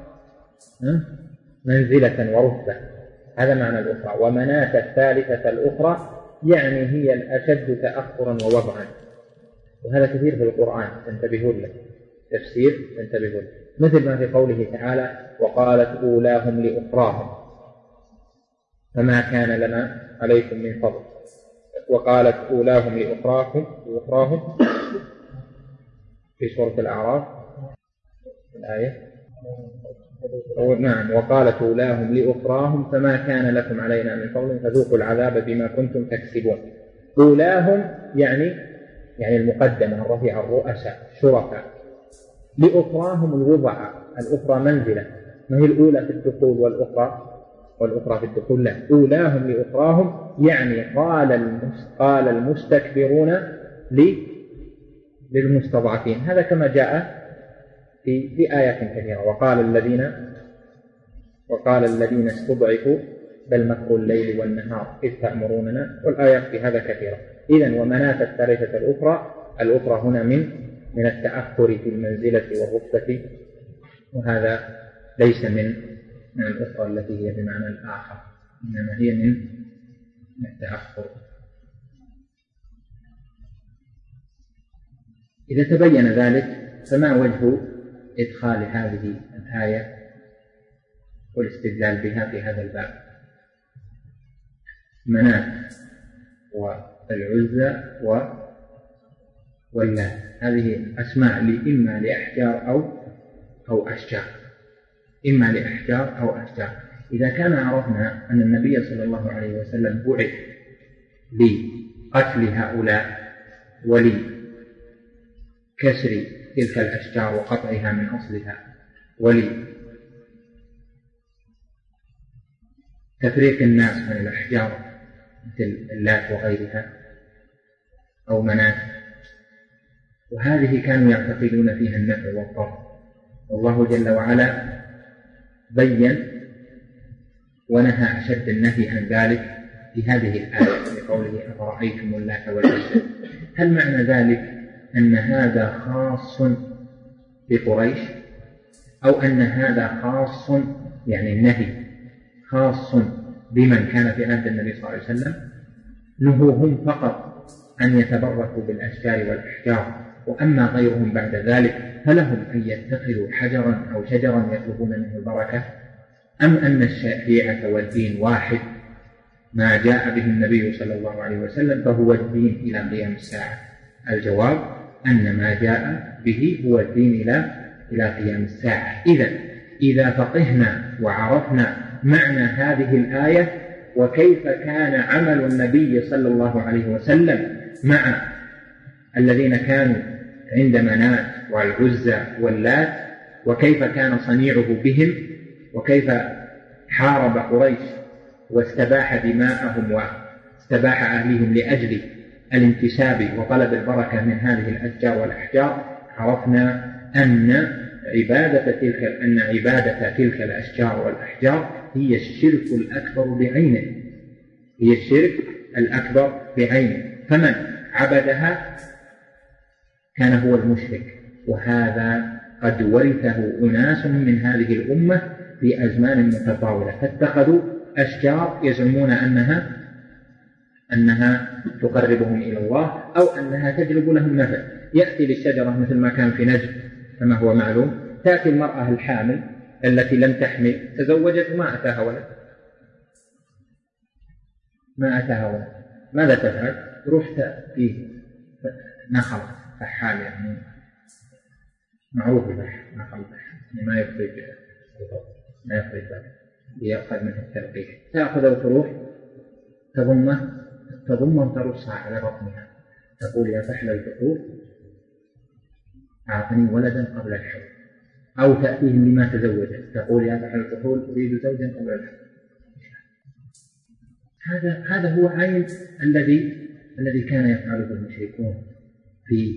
منزلة ورتبة، هذا معنى الأخرى. ومناة الثالثة الأخرى يعني هي الأشد تأخرا ووضعا، وهذا كثير في القرآن تنتبهون له، تفسير تنتبهون له، مثل ما في قوله تعالى وقالت أولاهم لأخراهم فما كان لنا عليكم من فضل. وقالت أولاهم لأخراهم لأخراهم في سورة الأعراف الآية، نعم، وقالت أولاهم لأخراهم فما كان لكم علينا من فضل فذوقوا العذاب بما كنتم تكسبون. أولاهم يعني يعني المقدمة الرفيعة، الرؤساء الشرفاء. لأخراهم الوضع، الأخرى منزلة، ما هي الأولى في الدخول والأخرى والأخرى في الدخول، لا، أولاهم لأخراهم يعني قال قال المستكبرون للمستضعفين. هذا كما جاء في في آيات كثيرة. وقال الذين وقال الذين استضعفوا بل مكروا الليل والنهار إذ تأمروننا، والآيات في هذا كثيرة. إذن ومناة الثالثة الأخرى، الأخرى هنا من من التأخر في المنزلة والرتبة، وهذا ليس من من الأخرى التي هي بمعنى الآخر، إنما هي من التأخر. إذا تبين ذلك فما وجه إدخال هذه الآية والاستدلال بها في هذا الباب؟ مناة والعزى واللات، هذه أسماء إما لأحجار أو أو أشجار، إما لأحجار أو أشجار. إذا كان عرفنا أن النبي صلى الله عليه وسلم بعث لقتل هؤلاء ولكسر تلك الأشجار وقطعها من أصلها ولتفريق الناس من الأحجار مثل اللات وغيرها أو مناة، وهذه كانوا يعتقدون فيها النفع والضر، والله جل وعلا بين ونهى أشد النهي عن ذلك في هذه الآية بقوله أفرأيتم اللات والعزى. هل معنى ذلك أن هذا خاص بقريش، أو أن هذا خاص يعني النهي خاص بمن كان في عهد النبي صلى الله عليه وسلم؟ نهوهم فقط أن يتبركوا بالأشجار والأحجار، وأما غيرهم بعد ذلك فلهم أن يتخذوا حجرا أو شجرا يطلبون منه البركة؟ أم أن الشريعة والدين واحد، ما جاء به النبي صلى الله عليه وسلم فهو الدين إلى قيام الساعة؟ الجواب أن ما جاء به هو الدين إلى إلى قيام الساعة. إذا إذا فقهنا وعرفنا معنى هذه الآية وكيف كان عمل النبي صلى الله عليه وسلم مع الذين كانوا عند مناة والعزى واللات، وكيف كان صنيعه بهم، وكيف حارب قريش واستباح دماءهم واستباح أهلهم لأجل الانتساب وطلب البركة من هذه الأشجار والأحجار، عرفنا أن عبادة تلك أن عبادة تلك الأشجار والأحجار هي الشرك الأكبر بعينه، هي الشرك الأكبر بعينه، فمن عبدها كان هو المشرك. وهذا قد ورثه أناس من هذه الأمة في أزمان متطاولة، فاتخذوا أشجار يزعمون أنها أنها تقربهم إلى الله أو أنها تجلب لهم نفع. يأتي للشجرة مثل ما كان في نجد كما هو معلوم، تأتي المرأة الحامل التي لم تحمل، تزوجت وما أتاها ولد، ما أتاها ولد، ماذا تفعل؟ تروح فيه نخل فحال يعني معروف بفح نخل فحال يعني ما يخرج ما يخرج ذلك يأخذ منه التلقيح تأخذ وتروح تضمه تضمه وترصها على بطنها تقول يا فحل الفحول أعطني ولدا قبل الحول أو تأتيهم لما تزوجت تقول يا فحل الفحول أريد زوجا قبل الحول. هذا هذا هو عين الذي الذي كان يفعله المشركون في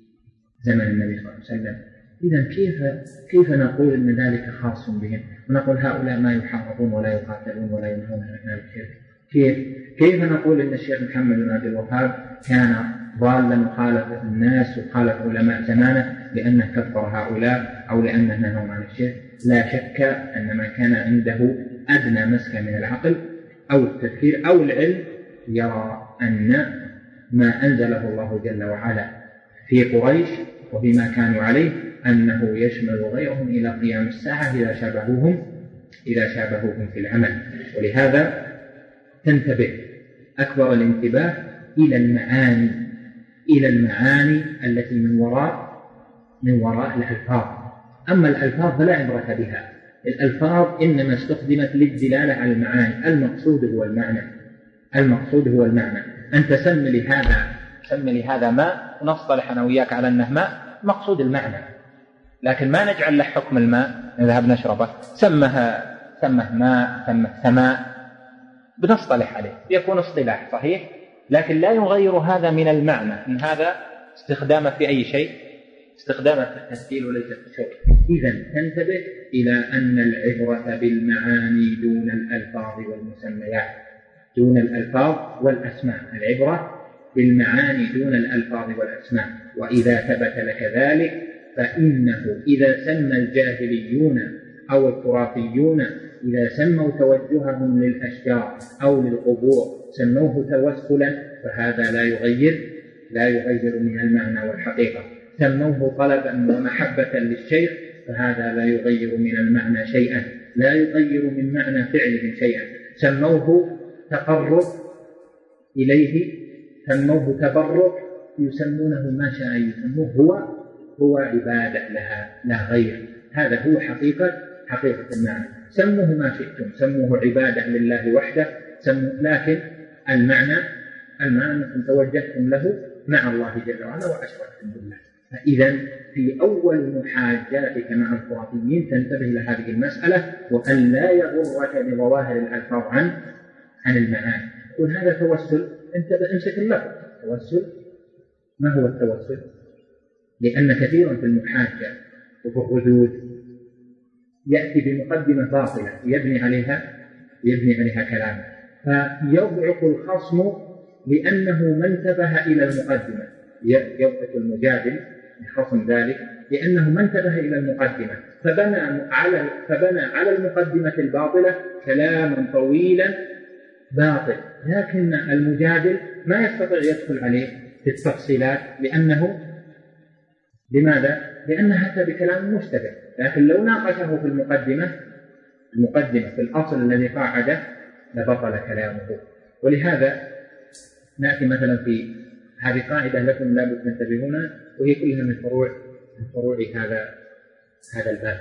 زمن النبي صلى الله عليه وسلم. إذا كيف كيف نقول أن ذلك خاص بهم ونقول هؤلاء ما يحاربون ولا يقاتلون ولا ينهون عن الشرك؟ كيف كيف نقول أن الشيخ محمد بن عبد الوهاب كان ضالا وخالف الناس وخالف علماء زمانه لأنه كفر هؤلاء أو لأنه نهوا عن الشرك؟ لا شك أن من كان عنده أدنى مسكة من العقل أو التفكير أو العلم يرى أن ما أنزله الله جل وعلا في قريش وبما كانوا عليه أنه يشمل غيرهم إلى قيام الساعة إذا شابهوهم إذا شابهوهم في العمل. ولهذا تنتبه أكبر الانتباه إلى المعاني إلى المعاني التي من وراء من وراء الألفاظ. أما الألفاظ فلا عبرة بها، الألفاظ إنما استخدمت للدلالة على المعاني، المقصود هو المعنى المقصود هو المعنى. أنت سم لهذا سم لهذا ماء ونصطلح أنا وياك على أنه ماء، مقصود المعنى، لكن ما نجعل له حكم الماء نذهب نشربه، سمه سمه ماء سمه سماء بنصطلح عليه يكون اصطلاح صحيح، لكن لا يغير هذا من المعنى، من هذا استخدامه في أي شيء استخدامه في التسجيل وليس في الشرك. إذا تنتبه إلى أن العبرة بالمعاني دون الألفاظ والمسميات، دون الألفاظ والأسماء، العبرة بالمعاني دون الألفاظ والأسماء. وإذا ثبت لك ذلك فإنه إذا سمى الجاهليون أو الخرافيون إذا سموا توجههم للأشجار أو للقبور سموه توسلا فهذا لا يغير لا يغير من المعنى والحقيقة. سموه طلبا ومحبة للشيخ فهذا لا يغير من المعنى شيئا، لا يغير من معنى فعله شيئا. سموه تقرب إليه، سموه تبرك، يسمونه ما شاء يسموه، هو هو عبادة لها لا غير. هذا هو حقيقة حقيقة المعنى. سموه ما شئتم، سموه عبادة لله وحده، سموه، لكن المعنى المعنى أنكم توجهتم له مع الله جل وعلا وأشركتم بالله. فإذا في أول محاجاتك مع الخرافيين تنتبه لهذه المسألة، وأن لا يغرك بظواهر الألفاظ عن عن المعاني. قل هذا توسل، أنت امسك اللفظ. توسل ما هو التوسل؟ لأن كثيرا في المحاجة وفي الردود يأتي بمقدمة باطلة يبني عليها يبني عليها كلامه، فيضعف الخصم لأنه ما انتبه إلى المقدمة. يضعف المجادل لخصم ذلك لأنه ما انتبه إلى المقدمة، فبنى على فبنى على المقدمة الباطلة كلاما طويلا باطل، لكن المجادل ما يستطيع يدخل عليه في التفصيلات لأنه لماذا؟ لأنه أتى بكلام مشتبه. لكن لو ناقشه في المقدمة المقدمة في الأصل الذي قاعده لبطل كلامه. ولهذا نأتي مثلا في هذه قاعدة لكم لا بد تنتبهون، وهي كلها من فروع من فروع هذا هذا الباب.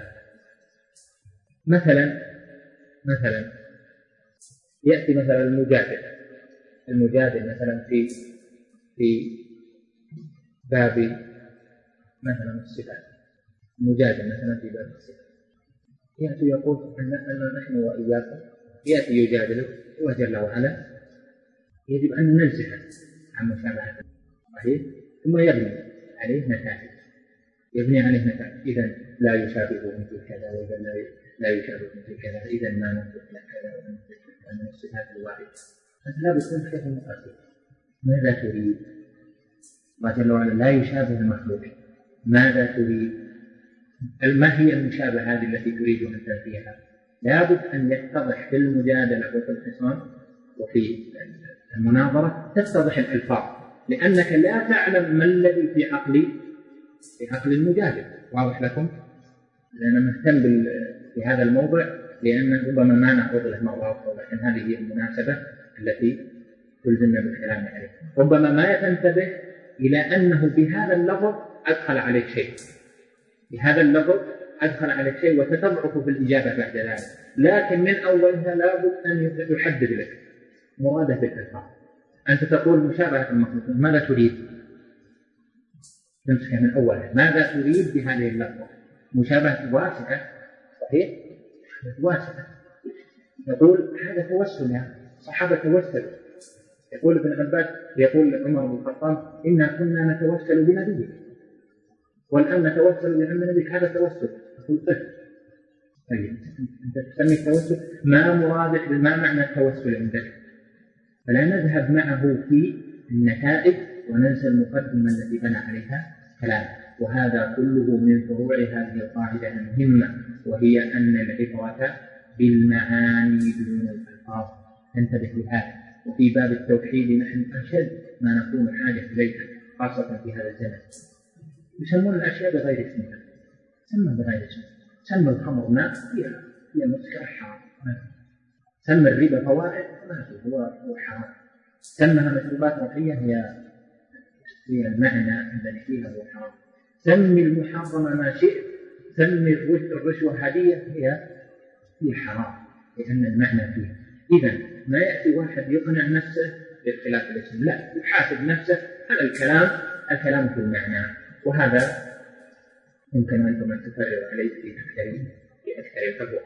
مثلا مثلا يأتي مثلا المجادل المجادل مثلا في في باب مثلا الصفات، المجادل مثلا في باب الصفات يأتي يقول أن نحن وإياكم، يأتي يجادل هو جل وعلا، يجب أن ننزه عن مشابهة صحيح، ثم يبني عليه نتائج يبني عليه نتائج. إذا لا يشابه مثل كذا، وإذا لا يشابه مثل كذا، إذا ما نثبت لك كذا ونثبت لك من الصفات الواردة. أنت لا بتكون كيف المقاسم، ماذا تريد؟ الله جل وعلا لا يشابه المخلوق، ماذا تريد؟ ما هي المشابهة هذه التي تريد أن تنفيها؟ لابد أن يتضح في المجادلة وفي الخصام وفي المناظرة تتضح الألفاظ، لأنك لا تعلم ما الذي في عقل في عقل المجادل. واضح لكم؟ لأن مهتم في هذا الموضع لأن ربما ما نأخذ له مرة أخرى، لكن هذه هي المناسبة التي تلزمنا بالكلام عليه. ربما ما تنتبه إلى أنه بهذا اللفظ أدخل عليك شيء، بهذا اللفظ أدخل عليك شيء وتتضعف في الإجابة بعد ذلك، لكن من أولها لابد أن يحدد لك مراده بالألفاظ. أنت تقول مشابهة المخلوقين، ماذا تريد؟ تمسك من أولها، ماذا تريد بهذه اللفظة؟ مشابهة واسعة، صحيح؟ واسعة. يقول هذا توسل، يعني صحابة توسلوا. يقول ابن عباس، يقول عمر بن الخطاب: إنا كنا نتوسل بنبيك والآن نتوسل بعلم نبيك، هذا توسل. يقول طيب أنت تسمي التوسل، ما مرادك، ما معنى التوسل عندك؟ فلا نذهب معه في النتائج وننسى المقدمة التي بنى عليها كلام. وهذا كله من فروع هذه القاعدة المهمة، وهي أن العبرة بالمعاني دون الألفاظ. انتبه لهذا. وفي باب التوحيد نحن أشد ما نكون حاجة إليها، خاصة في هذا الزمن. يسمون الأشياء بغير اسمها، سمى بغير اسمها. سمى الخمر ماء، هي هي مسكر حرام. سمى الربا فوائد، ما في، هو هو حرام. سمها مشروبات روحية، هي هي المعنى الذي فيها هو حرام. سمي المحرم ما شئت، سمي الرشوة هدية، هي هي حرام، لأن المعنى فيها. إذا ما يأتي واحد يقنع نفسه باختلاف الاسم، لا، يحاسب نفسه. هذا الكلام الكلام في المعنى، وهذا يمكن أنتم أن تفرغوا عليه في أكثر في أكثر الفتوى.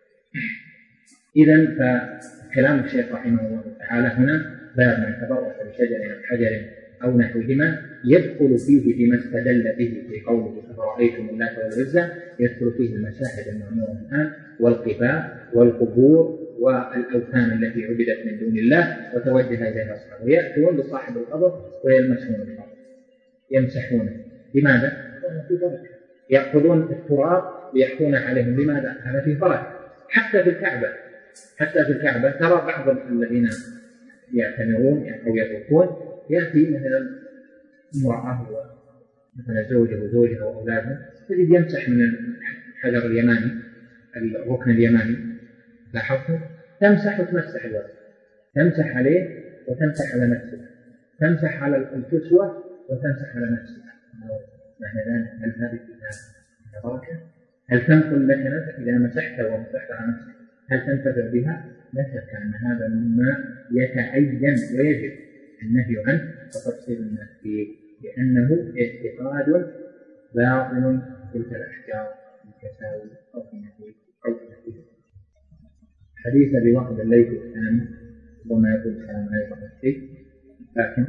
إذن فكلام الشيخ رحمه الله تعالى هنا: باب من تبرك بشجر أو حجر أو نحوهما، يدخل فيه بما استدل به في قوله: أفرأيتم اللات والعزى، يدخل فيه المشاهد المأمورة الآن، والقباب والقبور والأوثان التي عبدت من دون الله وتوجه إليها أصحابه. يأتون لصاحب القبر ويلمسون القبر، يمسحونه. لماذا؟ في بركة. يأخذون التراب ليحكون عليهم. لماذا؟ هذا فيه بركة. حتى في الكعبة، حتى في الكعبة ترى بعض الذين يعتمرون أو يطوفون، يأتي مثلا امرأة مثلا زوجه وزوجها وأولاده، تجد يمسح من الحجر اليماني، الركن اليماني. لاحظتم؟ تمسح وتمسح الوجه، تمسح عليه وتمسح على نفسك، تمسح على الكسوة وتمسح على نفسك. معنى ذلك هل هذه فيها بركة؟ هل تنقل لك نفسك إذا مسحت ومسحت على نفسك؟ هل تنتفع بها؟ لا شك أن هذا مما يتعين ويجب النهي عنه وتفصيل الناس فيه، لأنه اعتقاد باطل تلك الأحجار الكساوي أو في نفسه أو في نفسه. حديث بوقت الليل الثاني وما يقول السلام عليكم الشيء، لكن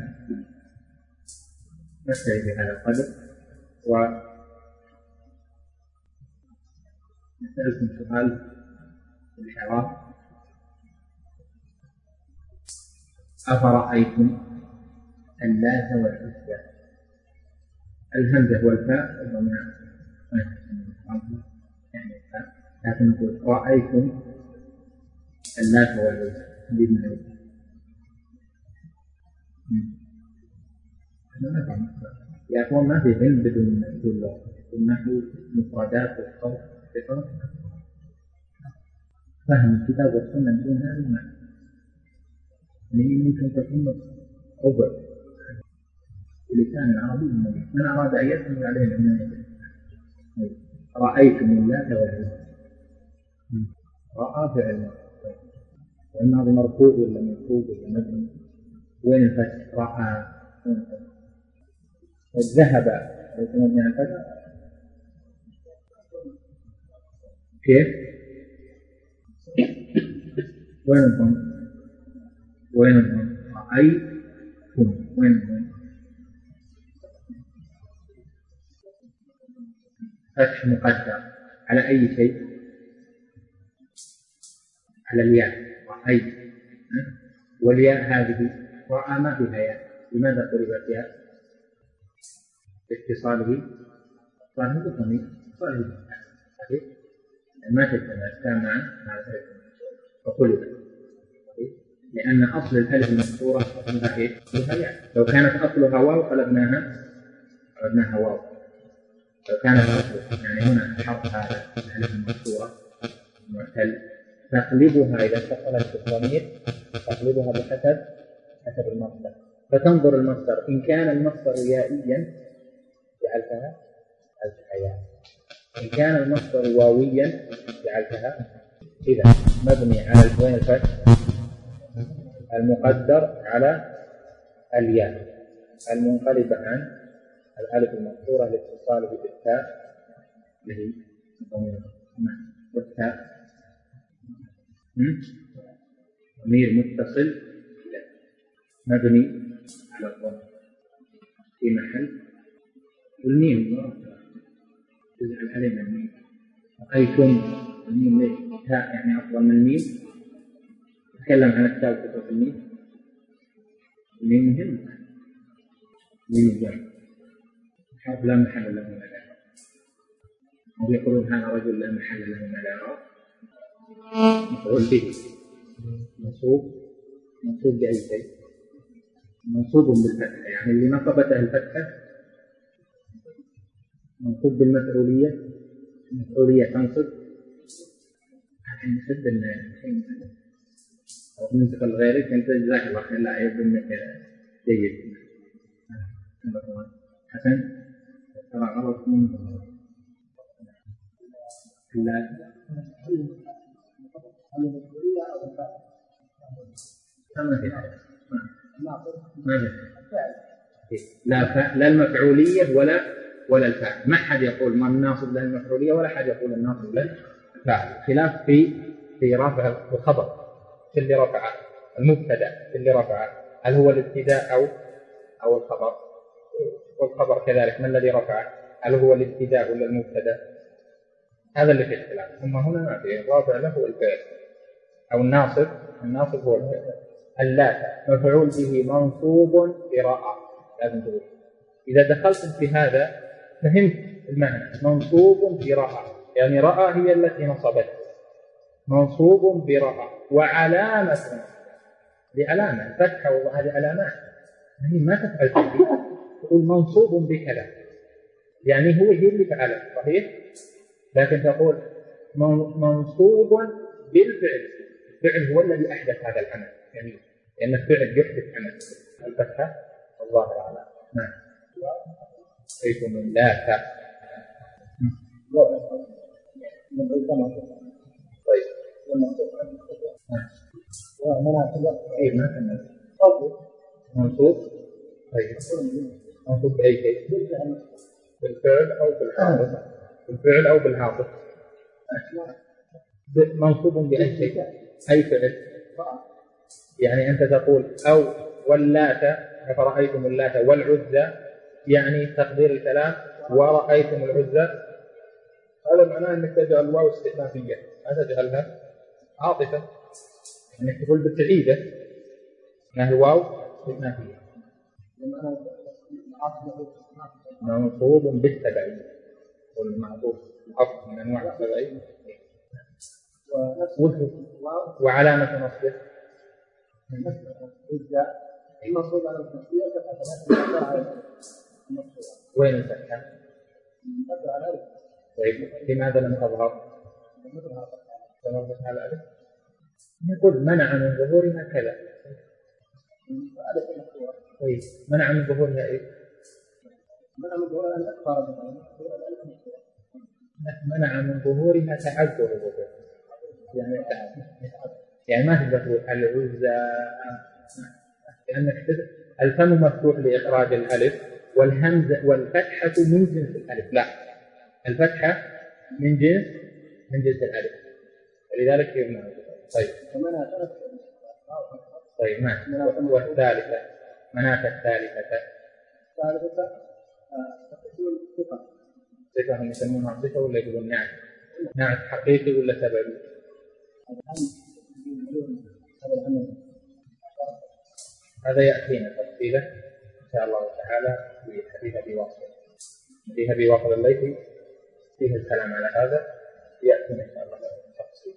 نستعي بهذا القدر. ونسألكم سؤال في الحوار: أفرأيتم اللات والعزى؟ الهمزة والفاء وما يعني الفاء، لكن نقول رأيتم اللات والعزى بدون يا أخوان. ما في علم بدون الله، إنه مفردات والصرف بصرف. فهم الكتاب والسنة بدون هذا المعنى ممكن تكون أوبر بلسان العربي. من أراد أن يفهم عليه العناية. رأيتم اللات والعزى، رأى فعل والماضي مرفوع ولا منصوب ولا مجنون؟ وين الفتح؟ رأى. الذهب يسمون من الفتح كيف؟ وينهم؟ وينهم؟ رأيتم وينهم؟ فتح مقدر على أي شيء؟ على الياء. رأيت، والياء هذه رأى ما فيها ياء، لماذا قربت ياء؟ اتصاله صار بضمير، صار بضمير، ما تجتمع كما مع الألف فقلبت، لأن أصل الألف المكسورة أصلها إيه؟ أصلها ياء. لو كانت أصلها واو قلبناها قلبناها واو. لو كانت أصل يعني هنا حرف هذا الألف المكسورة معتل، تقلبها إذا اتصلت بالضمير تقلبها بحسب حسب المصدر. فتنظر المصدر، إن كان المصدر يائيا جعلتها الحياة، إن كان المصدر واويا جعلتها إذا مبني على الوين الفتح المقدر على الياء المنقلبة عن الألف المقصورة لاتصاله بالتاء التي والتاء ضمير متصل مبني على الضم في محل والميم تجعل علينا الميم رأيتم الميم ليش تاء يعني أفضل من الميم. نتكلم عن التاء وكثرة الميم. الميم مهم، الميم مهم، حرف لا محل له من الإعراب. يقولون هذا رجل لا محل له من الإعراب مفعول به منصوب منصوب بأي شيء منصوب بالفتحة، يعني اللي نصبته الفتحة منصوب بالمفعولية، المفعولية تنصب عشان نسد الشيء أو ننتقل غيرك أنت جزاك الله خير لا يبدو أنك جيد. حسن ترى غلط من لا ما في حاجة ما في لا لا المفعولية ولا ولا الفاعل. ما حد يقول ما الناصب له المفعولية ولا حد يقول الناصب له الفاعل. خلاف في في رفع الخبر في اللي رفع المبتدأ في اللي رفع هل هو الابتداء أو أو الخبر، والخبر كذلك ما الذي رفع هل هو الابتداء ولا المبتدأ. هذا اللي في اختلاف. ثم هنا ما في الرابع له هو الفعل أو الناصب. الناصب هو الفعل. اللات مفعول به منصوب برأى. لازم تقول إذا دخلت في هذا فهمت المعنى. منصوب برأى يعني رأى هي التي نصبت منصوب برأى وعلامة لعلامة الفتحة وهذه علامات هي ما تفعل شيء. تقول منصوب بكذا يعني هو هي اللي فعله صحيح، لكن تقول منصوب بالفعل. الفعل هو الذي أحدث هذا العمل يعني لأن الفعل يحدث عمل الفتحة الظاهر على نعم. أيكم لا تا طيب أي ما كان منصوب طيب منصوب بأي شيء بالفعل أو بالحاصل بالفعل أو بالحاصل منصوب بأي شيء أي فعل. يعني أنت تقول أو واللات فرأيتم اللات والعزى يعني تقدير الكلام ورأيتم العزى هذا معناه أنك تجعل الواو استئنافية ما تجعلها عاطفة أنك تقول بالتعيدة أنها الواو استئنافية منصوب بالتبعية والمعطوف الأفضل من أنواع التبعية وعلامة نصبه المنصوب على التصديق وين الفتحة؟ طيب لماذا لم تظهر؟ تظهر على الألف نقول منع من ظهورها كذا. طيب منع من ظهورها إيه؟ منع من ظهورها الأكثر منع من ظهورها تعذر ظهورها يعني يعني ما تقدر تقول العزى لأنك الفم مفتوح لإخراج الألف والهمزة والفتحة من جنس الألف. لا الفتحة من جنس من جنس الألف ولذلك يبنى. طيب طيب ما والثالثة مناة الثالثة الثالثة تقول ثقة ثقة هم يسمونها ثقة ولا يقولون نعت نعت حقيقي ولا سببي؟ هذا يأتينا تفصيله إن شاء الله تعالى في حديث أبي واقد حديث أبي واقد الليثي فيه الكلام على هذا يأتينا إن شاء الله تفصيل.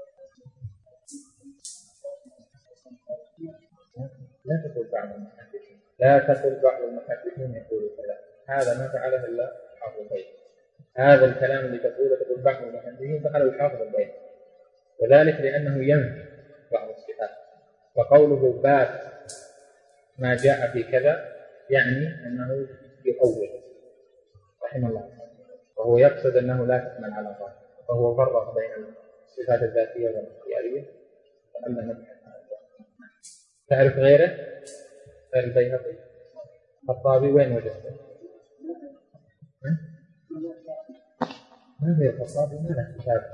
لا تقول بعض المحدثين لا تقول بعض المحدثين يقولوا كذا هذا ما فعله إلا حافظ البيت. هذا الكلام اللي تقوله تقول بعض المحدثين فعله الحافظ البيت وذلك لأنه ينفي بعض الصفات. وقوله بات ما جاء في كذا يعني أنه يؤول رحمه الله، وهو يقصد أنه لا تكمل على ظاهر، فهو فرق بين الصفات الذاتية والاختيارية. فأما نبحث عن تعرف غيره غير البيهقي الخطابي وين وجدته؟ ما هي الخطابي؟ ما له كتاب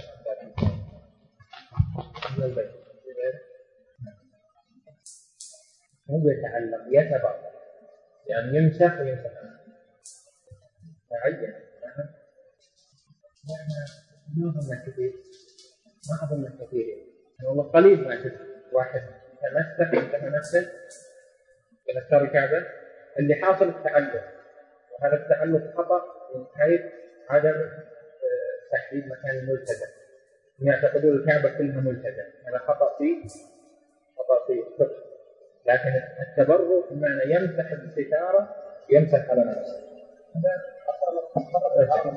هو يتعلق يتبع يعني يمسح ويمسح معين. ما أظن كثير ما أظن كثير والله قليل ما شفت واحد تمسح وانتهى نفسه من أذكار الكعبة اللي حاصل التعلق، وهذا التعلق خطأ من حيث عدم تحديد مكان الملتزم. يعتقدون الكعبة كلها ملتزم، هذا خطأ فيه خطأ فيه فقه. لكن التبرك بمعنى يمسح الستارة يمسح على نفسه هذا خطأ.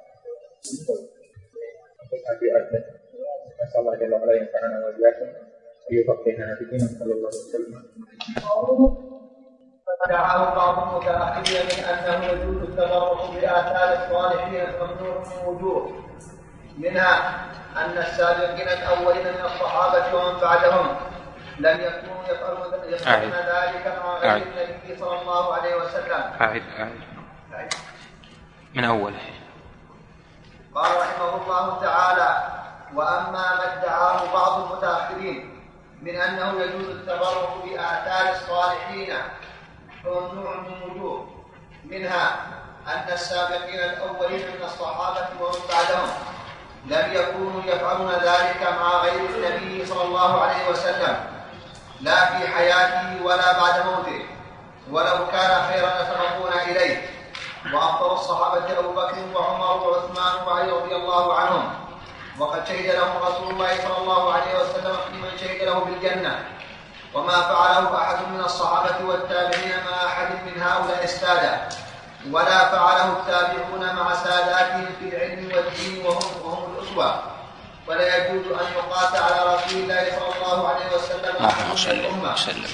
نسأل الله جل وعلا ينفعنا وإياكم ويفقهنا في دينه صلى الله عليه وسلم. فدعاه بعض المتأخرين من أنه يجوز التبرك بآثار الصالحين الممنوع من وجوه، منها أن السابقين الأولين من الصحابة ومن بعدهم لم يكونوا يفعلون ذلك مع غير النبي صلى الله عليه وسلم. أعد أعد من أوله. قال رحمه الله تعالى: وأما ما ادعاه بعض المتأخرين من أنه يجوز التبرك بآثار الصالحين فممنوع من وجوه، منها أن السابقين الأولين من الصحابة ومن بعدهم لم يكونوا يفعلون ذلك مع غير النبي صلى الله عليه وسلم لا في حياته ولا بعد موته، ولو كان خيرا لسبقون إليه. وأفضل الصحابة أبو بكر وعمر وعثمان وعلي رضي الله عنهم، وقد شهد لهم رسول الله صلى الله عليه وسلم في من شهد له بالجنة، وما فعله أحد من الصحابة والتابعين مع أحد من هؤلاء السادة، ولا فعله التابعون مع ساداتهم في العلم والدين وهم, وهم الأسوة. ولا يجوز أن يقاس على رسول الله صلى الله عليه وسلم الأمة،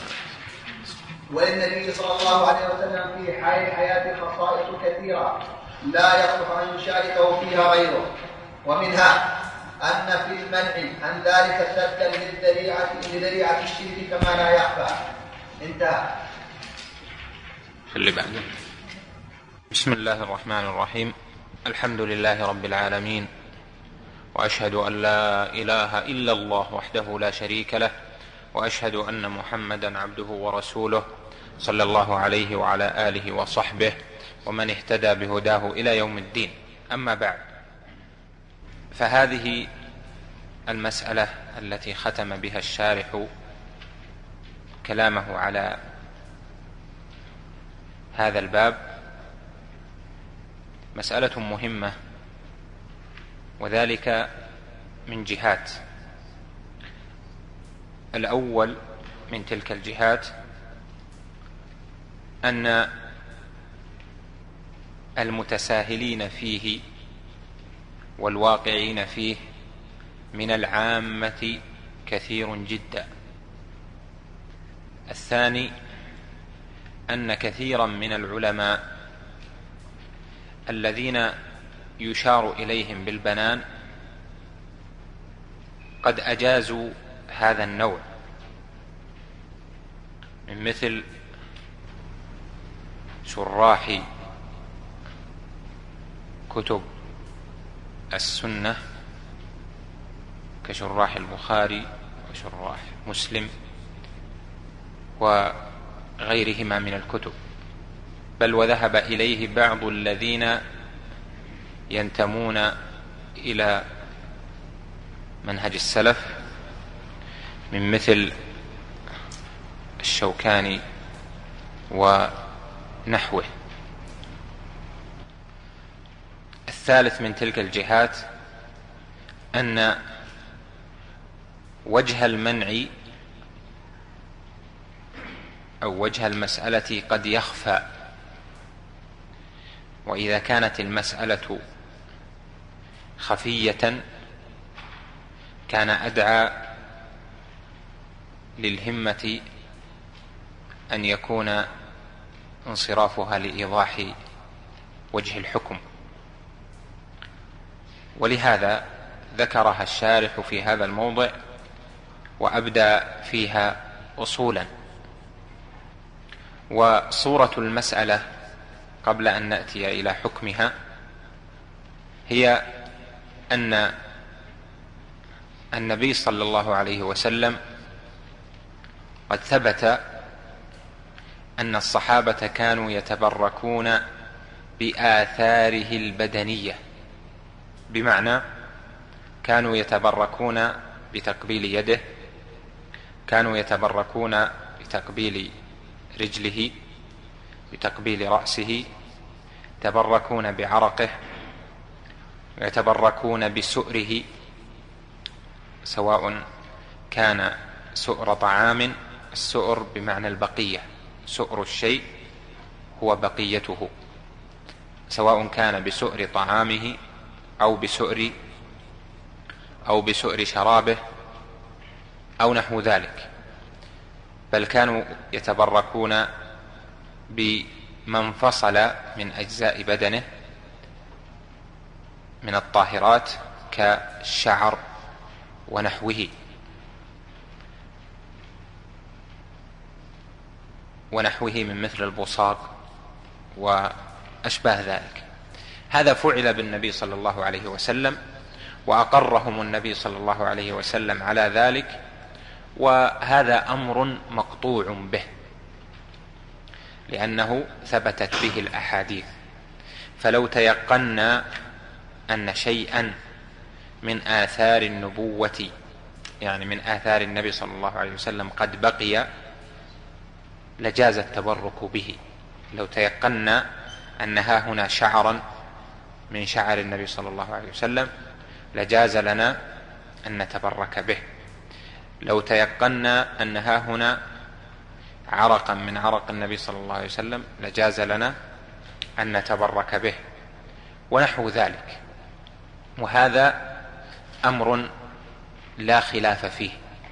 وللنبي صلى الله عليه وسلم في حياة خصائص كثيرة لا يصلح أن يشاركه فيها غيره، ومنها أن في المنع عن ذلك سدا لذريعة الشرك كما لا يخفى. انتهى. اللي بعده. بسم الله الرحمن الرحيم. الحمد لله رب العالمين، وأشهد أن لا إله إلا الله وحده لا شريك له، وأشهد أن محمدا عبده ورسوله صلى الله عليه وعلى آله وصحبه ومن اهتدى بهداه إلى يوم الدين. أما بعد، فهذه المسألة التي ختم بها الشارح كلامه على هذا الباب مسألة مهمة، وذلك من جهات. الأول من تلك الجهات أن المتساهلين فيه والواقعين فيه من العامة كثير جدا. الثاني أن كثيرا من العلماء الذين يشار إليهم بالبنان قد أجازوا هذا النوع، من مثل شراح كتب السنة كشراح البخاري وشراح مسلم وغيرهما من الكتب، بل وذهب إليه بعض الذين ينتمون إلى منهج السلف من مثل الشوكاني ونحوه. الثالث من تلك الجهات أن وجه المنع أو وجه المسألة قد يخفى، وإذا كانت المسألة خفية كان أدعى للهمة أن يكون انصرافها لإيضاح وجه الحكم، ولهذا ذكرها الشارح في هذا الموضع وأبدى فيها أصولا. وصورة المسألة قبل أن نأتي إلى حكمها هي أن النبي صلى الله عليه وسلم قد ثبت أن الصحابة كانوا يتبركون بآثاره البدنية، بمعنى كانوا يتبركون بتقبيل يده، كانوا يتبركون بتقبيل رجله، بتقبيل رأسه، يتبركون بعرقه، يتبركون بسؤره، سواء كان سؤر طعام، السؤر بمعنى البقية، سؤر الشيء هو بقيته، سواء كان بسؤر طعامه أو بسؤر أو بسؤر شرابه أو نحو ذلك. بل كانوا يتبركون بما انفصل من أجزاء بدنه من الطاهرات كالشعر ونحوه ونحوه من مثل البصاق وأشباه ذلك. هذا فعل بالنبي صلى الله عليه وسلم، وأقرهم النبي صلى الله عليه وسلم على ذلك، وهذا أمر مقطوع به لأنه ثبتت به الأحاديث. فلو تيقنا أن شيئا من آثار النبوة، يعني من آثار النبي صلى الله عليه وسلم، قد بقي لجاز التبرك به. لو تيقنا أن ها هنا شعرا من شعر النبي صلى الله عليه وسلم لجاز لنا أن نتبرك به. لو تيقنا أن ها هنا عرقا من عرق النبي صلى الله عليه وسلم لجاز لنا أن نتبرك به، ونحو ذلك. وهذا أمر لا خلاف فيه.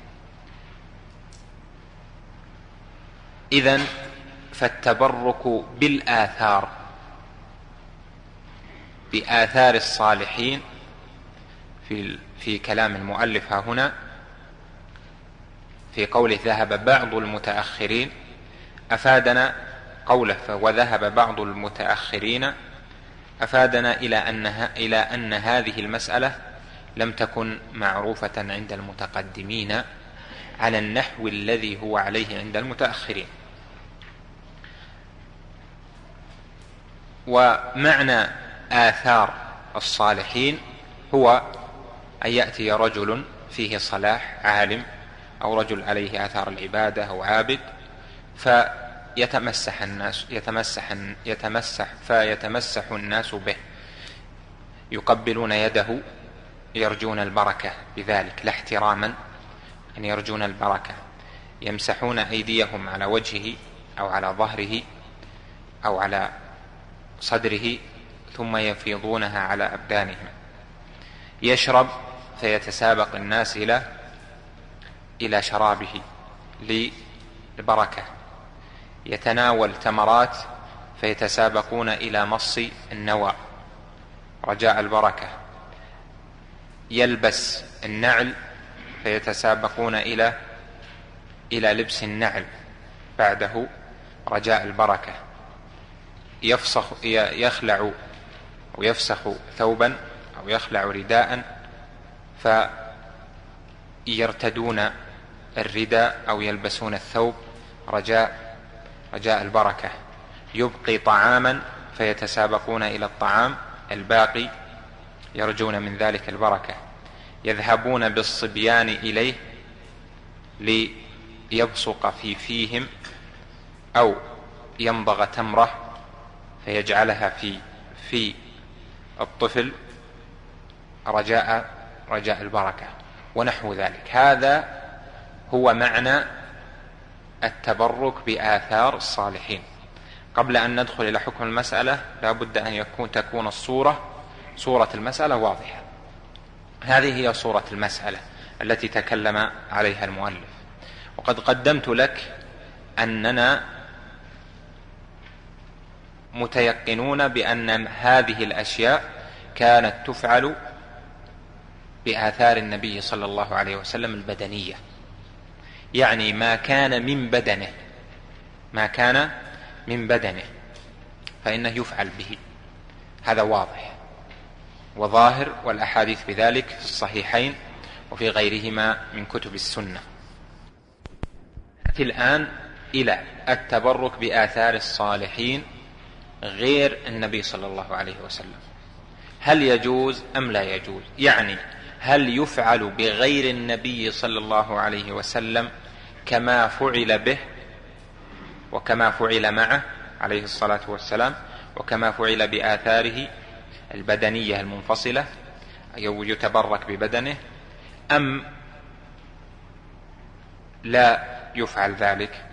إذن فالتبرك بالآثار، بآثار الصالحين في في كلام المؤلف ها هنا في قوله ذهب بعض المتأخرين، أفادنا قوله وذهب بعض المتأخرين أفادنا إلى أنها إلى أن هذه المسألة لم تكن معروفة عند المتقدمين على النحو الذي هو عليه عند المتأخرين. ومعنى آثار الصالحين هو أن يأتي رجل فيه صلاح عالم، أو رجل عليه آثار العبادة أو عابد، فيتمسح الناس يتمسح يتمسح فيتمسح الناس به، يقبلون يده يرجون البركة بذلك، لا احتراما، أن يرجون البركة، يمسحون أيديهم على وجهه أو على ظهره أو على صدره ثم يفيضونها على أبدانهم. يشرب فيتسابق الناس إلى إلى شرابه للبركة. يتناول تمرات فيتسابقون إلى مص النوى رجاء البركة. يلبس النعل فيتسابقون إلى إلى لبس النعل بعده رجاء البركة. يفسخ يخلع ويفسخ ثوبا أو يخلع رداء فيرتدون الرداء أو يلبسون الثوب رجاء رجاء البركة. يبقي طعاما فيتسابقون إلى الطعام الباقي يرجون من ذلك البركة. يذهبون بالصبيان إليه ليبصق في فيهم أو يمضغ تمره فيجعلها في في الطفل رجاء رجاء البركة ونحو ذلك. هذا هو معنى التبرك بآثار الصالحين. قبل أن ندخل إلى حكم المسألة لا بد أن يكون تكون الصورة صورة المسألة واضحة. هذه هي صورة المسألة التي تكلم عليها المؤلف، وقد قدمت لك أننا متيقنون بأن هذه الأشياء كانت تفعل بآثار النبي صلى الله عليه وسلم البدنية، يعني ما كان من بدنه ما كان من بدنه فإنه يفعل به. هذا واضح وظاهر، والأحاديث بذلك في الصحيحين وفي غيرهما من كتب السنة. نأتي الآن إلى التبرك بآثار الصالحين غير النبي صلى الله عليه وسلم، هل يجوز أم لا يجوز؟ يعني هل يفعل بغير النبي صلى الله عليه وسلم كما فعل به وكما فعل معه عليه الصلاة والسلام، وكما فعل بآثاره البدنية المنفصلة أو يتبرك ببدنه، أم لا يفعل ذلك؟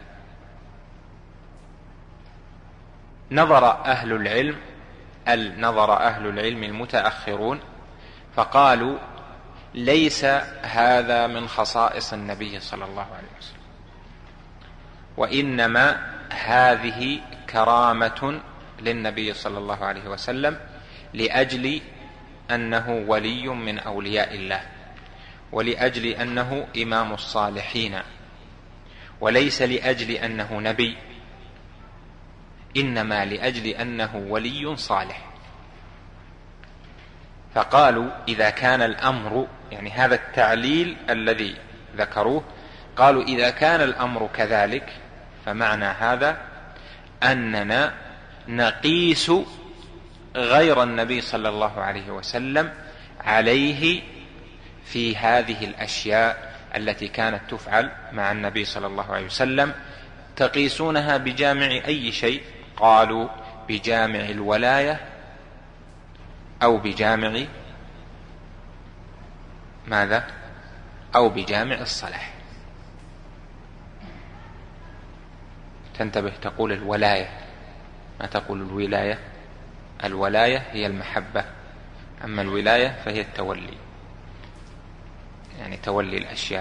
نظر أهل العلم نظر أهل العلم المتأخرون فقالوا ليس هذا من خصائص النبي صلى الله عليه وسلم، وإنما هذه كرامة للنبي صلى الله عليه وسلم لأجل أنه ولي من أولياء الله، ولأجل أنه إمام الصالحين، وليس لأجل أنه نبي، إنما لأجل أنه ولي صالح. فقالوا إذا كان الأمر، يعني هذا التعليل الذي ذكروه، قالوا إذا كان الأمر كذلك فمعنى هذا أننا نقيس غير النبي صلى الله عليه وسلم عليه في هذه الأشياء التي كانت تفعل مع النبي صلى الله عليه وسلم. تقيسونها بجامع أي شيء؟ قالوا بجامع الولاية أو بجامع ماذا؟ أو بجامع الصلاح. تنتبه، تقول الولاية ما تقول الولاية. الولاية هي المحبة، أما الولاية فهي التولي، يعني تولي الأشياء،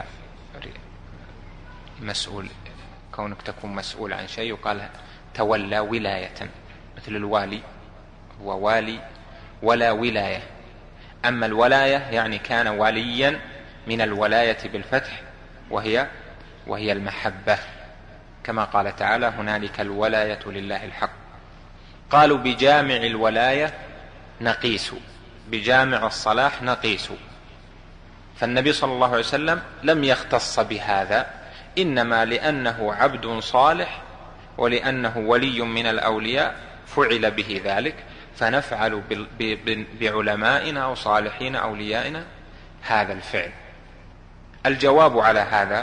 مسؤول، كونك تكون مسؤول عن شيء يقال تولى ولاية، مثل الوالي هو والي ولا ولاية. أما الولاية يعني كان واليا من الولاية بالفتح، وهي وهي المحبة، كما قال تعالى هنالك الولاية لله الحق. قالوا بجامع الولاية نقيس، بجامع الصلاح نقيس. فالنبي صلى الله عليه وسلم لم يختص بهذا، إنما لأنه عبد صالح ولأنه ولي من الأولياء فعل به ذلك، فنفعل بعلمائنا وصالحين أوليائنا هذا الفعل. الجواب على هذا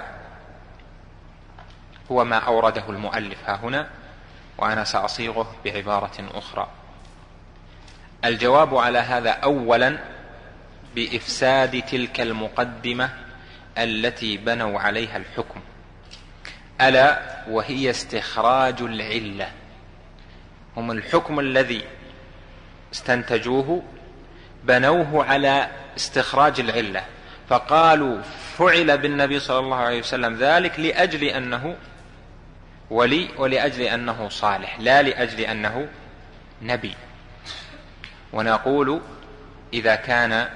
هو ما أورده المؤلف ها هنا، وأنا سأصيغه بعبارة أخرى. الجواب على هذا أولا بإفساد تلك المقدمة التي بنوا عليها الحكم، ألا وهي استخراج العلة. هم الحكم الذي استنتجوه بنوه على استخراج العلة، فقالوا فعل بالنبي صلى الله عليه وسلم ذلك لأجل أنه ولي ولأجل أنه صالح، لا لأجل أنه نبي. ونقول إذا كان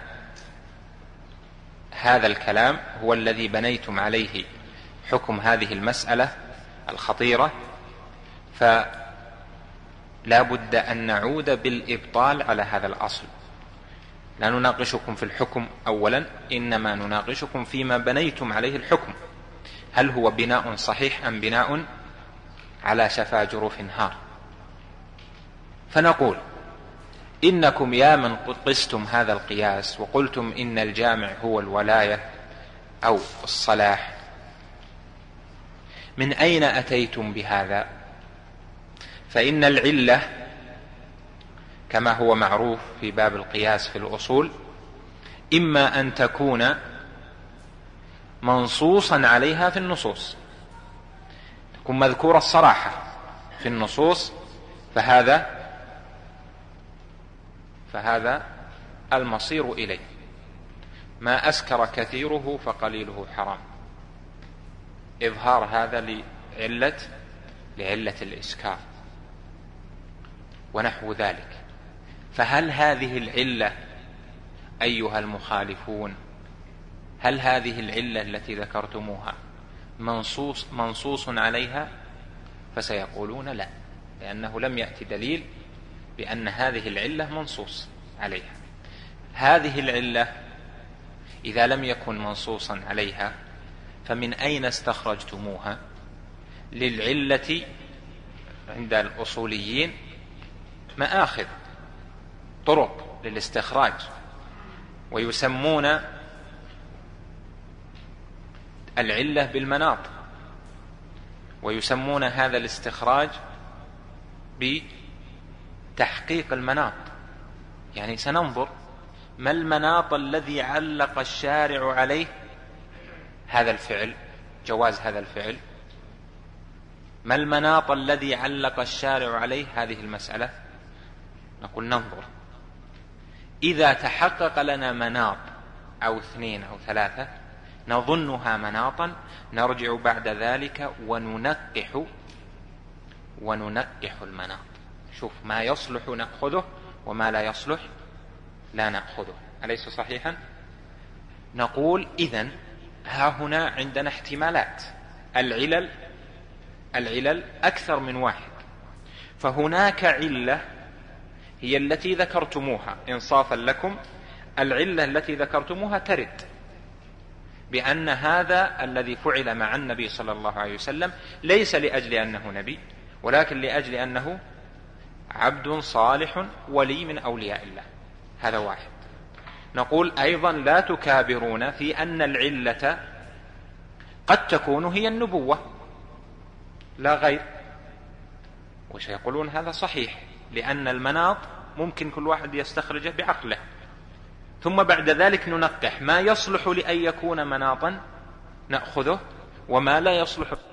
هذا الكلام هو الذي بنيتم عليه حكم هذه المسألة الخطيرة، فلا بد أن نعود بالإبطال على هذا الأصل. لا نناقشكم في الحكم أولا، إنما نناقشكم فيما بنيتم عليه الحكم، هل هو بناء صحيح أم بناء على شفا جروف نهار. فنقول إنكم يا من قستم هذا القياس وقلتم إن الجامع هو الولاية أو الصلاح، من أين أتيتم بهذا؟ فإن العلة كما هو معروف في باب القياس في الأصول إما أن تكون منصوصا عليها في النصوص، تكون مذكورة الصراحة في النصوص، فهذا فهذا المصير إليه. ما أسكر كثيره فقليله حرام، إظهار هذا لعلة لعلة الإسكار ونحو ذلك. فهل هذه العلة أيها المخالفون، هل هذه العلة التي ذكرتموها منصوص, منصوص عليها؟ فسيقولون لا، لأنه لم يأتي دليل بأن هذه العلة منصوص عليها. هذه العلة إذا لم يكن منصوصا عليها فمن أين استخرجتموها؟ للعلة عند الأصوليين مآخذ، طرق للاستخراج، ويسمون العلة بالمناط، ويسمون هذا الاستخراج بتحقيق المناط. يعني سننظر ما المناط الذي علق الشارع عليه هذا الفعل، جواز هذا الفعل، ما المناط الذي علق الشارع عليه هذه المسألة. نقول ننظر، إذا تحقق لنا مناط أو اثنين أو ثلاثة نظنها مناطا، نرجع بعد ذلك وننقح وننقح المناط، شوف ما يصلح نأخذه وما لا يصلح لا نأخذه. أليس صحيحا؟ نقول إذن ها هنا عندنا احتمالات، العلل العلل أكثر من واحد، فهناك علة هي التي ذكرتموها إنصافا لكم، العلة التي ذكرتموها ترد بأن هذا الذي فعل مع النبي صلى الله عليه وسلم ليس لأجل أنه نبي، ولكن لأجل أنه عبد صالح ولي من أولياء الله. هذا واحد. نقول أيضا لا تكابرون في أن العلة قد تكون هي النبوة لا غير، وسيقولون هذا صحيح، لأن المناط ممكن كل واحد يستخرجه بعقله، ثم بعد ذلك ننقح ما يصلح لأن يكون مناطا نأخذه وما لا يصلح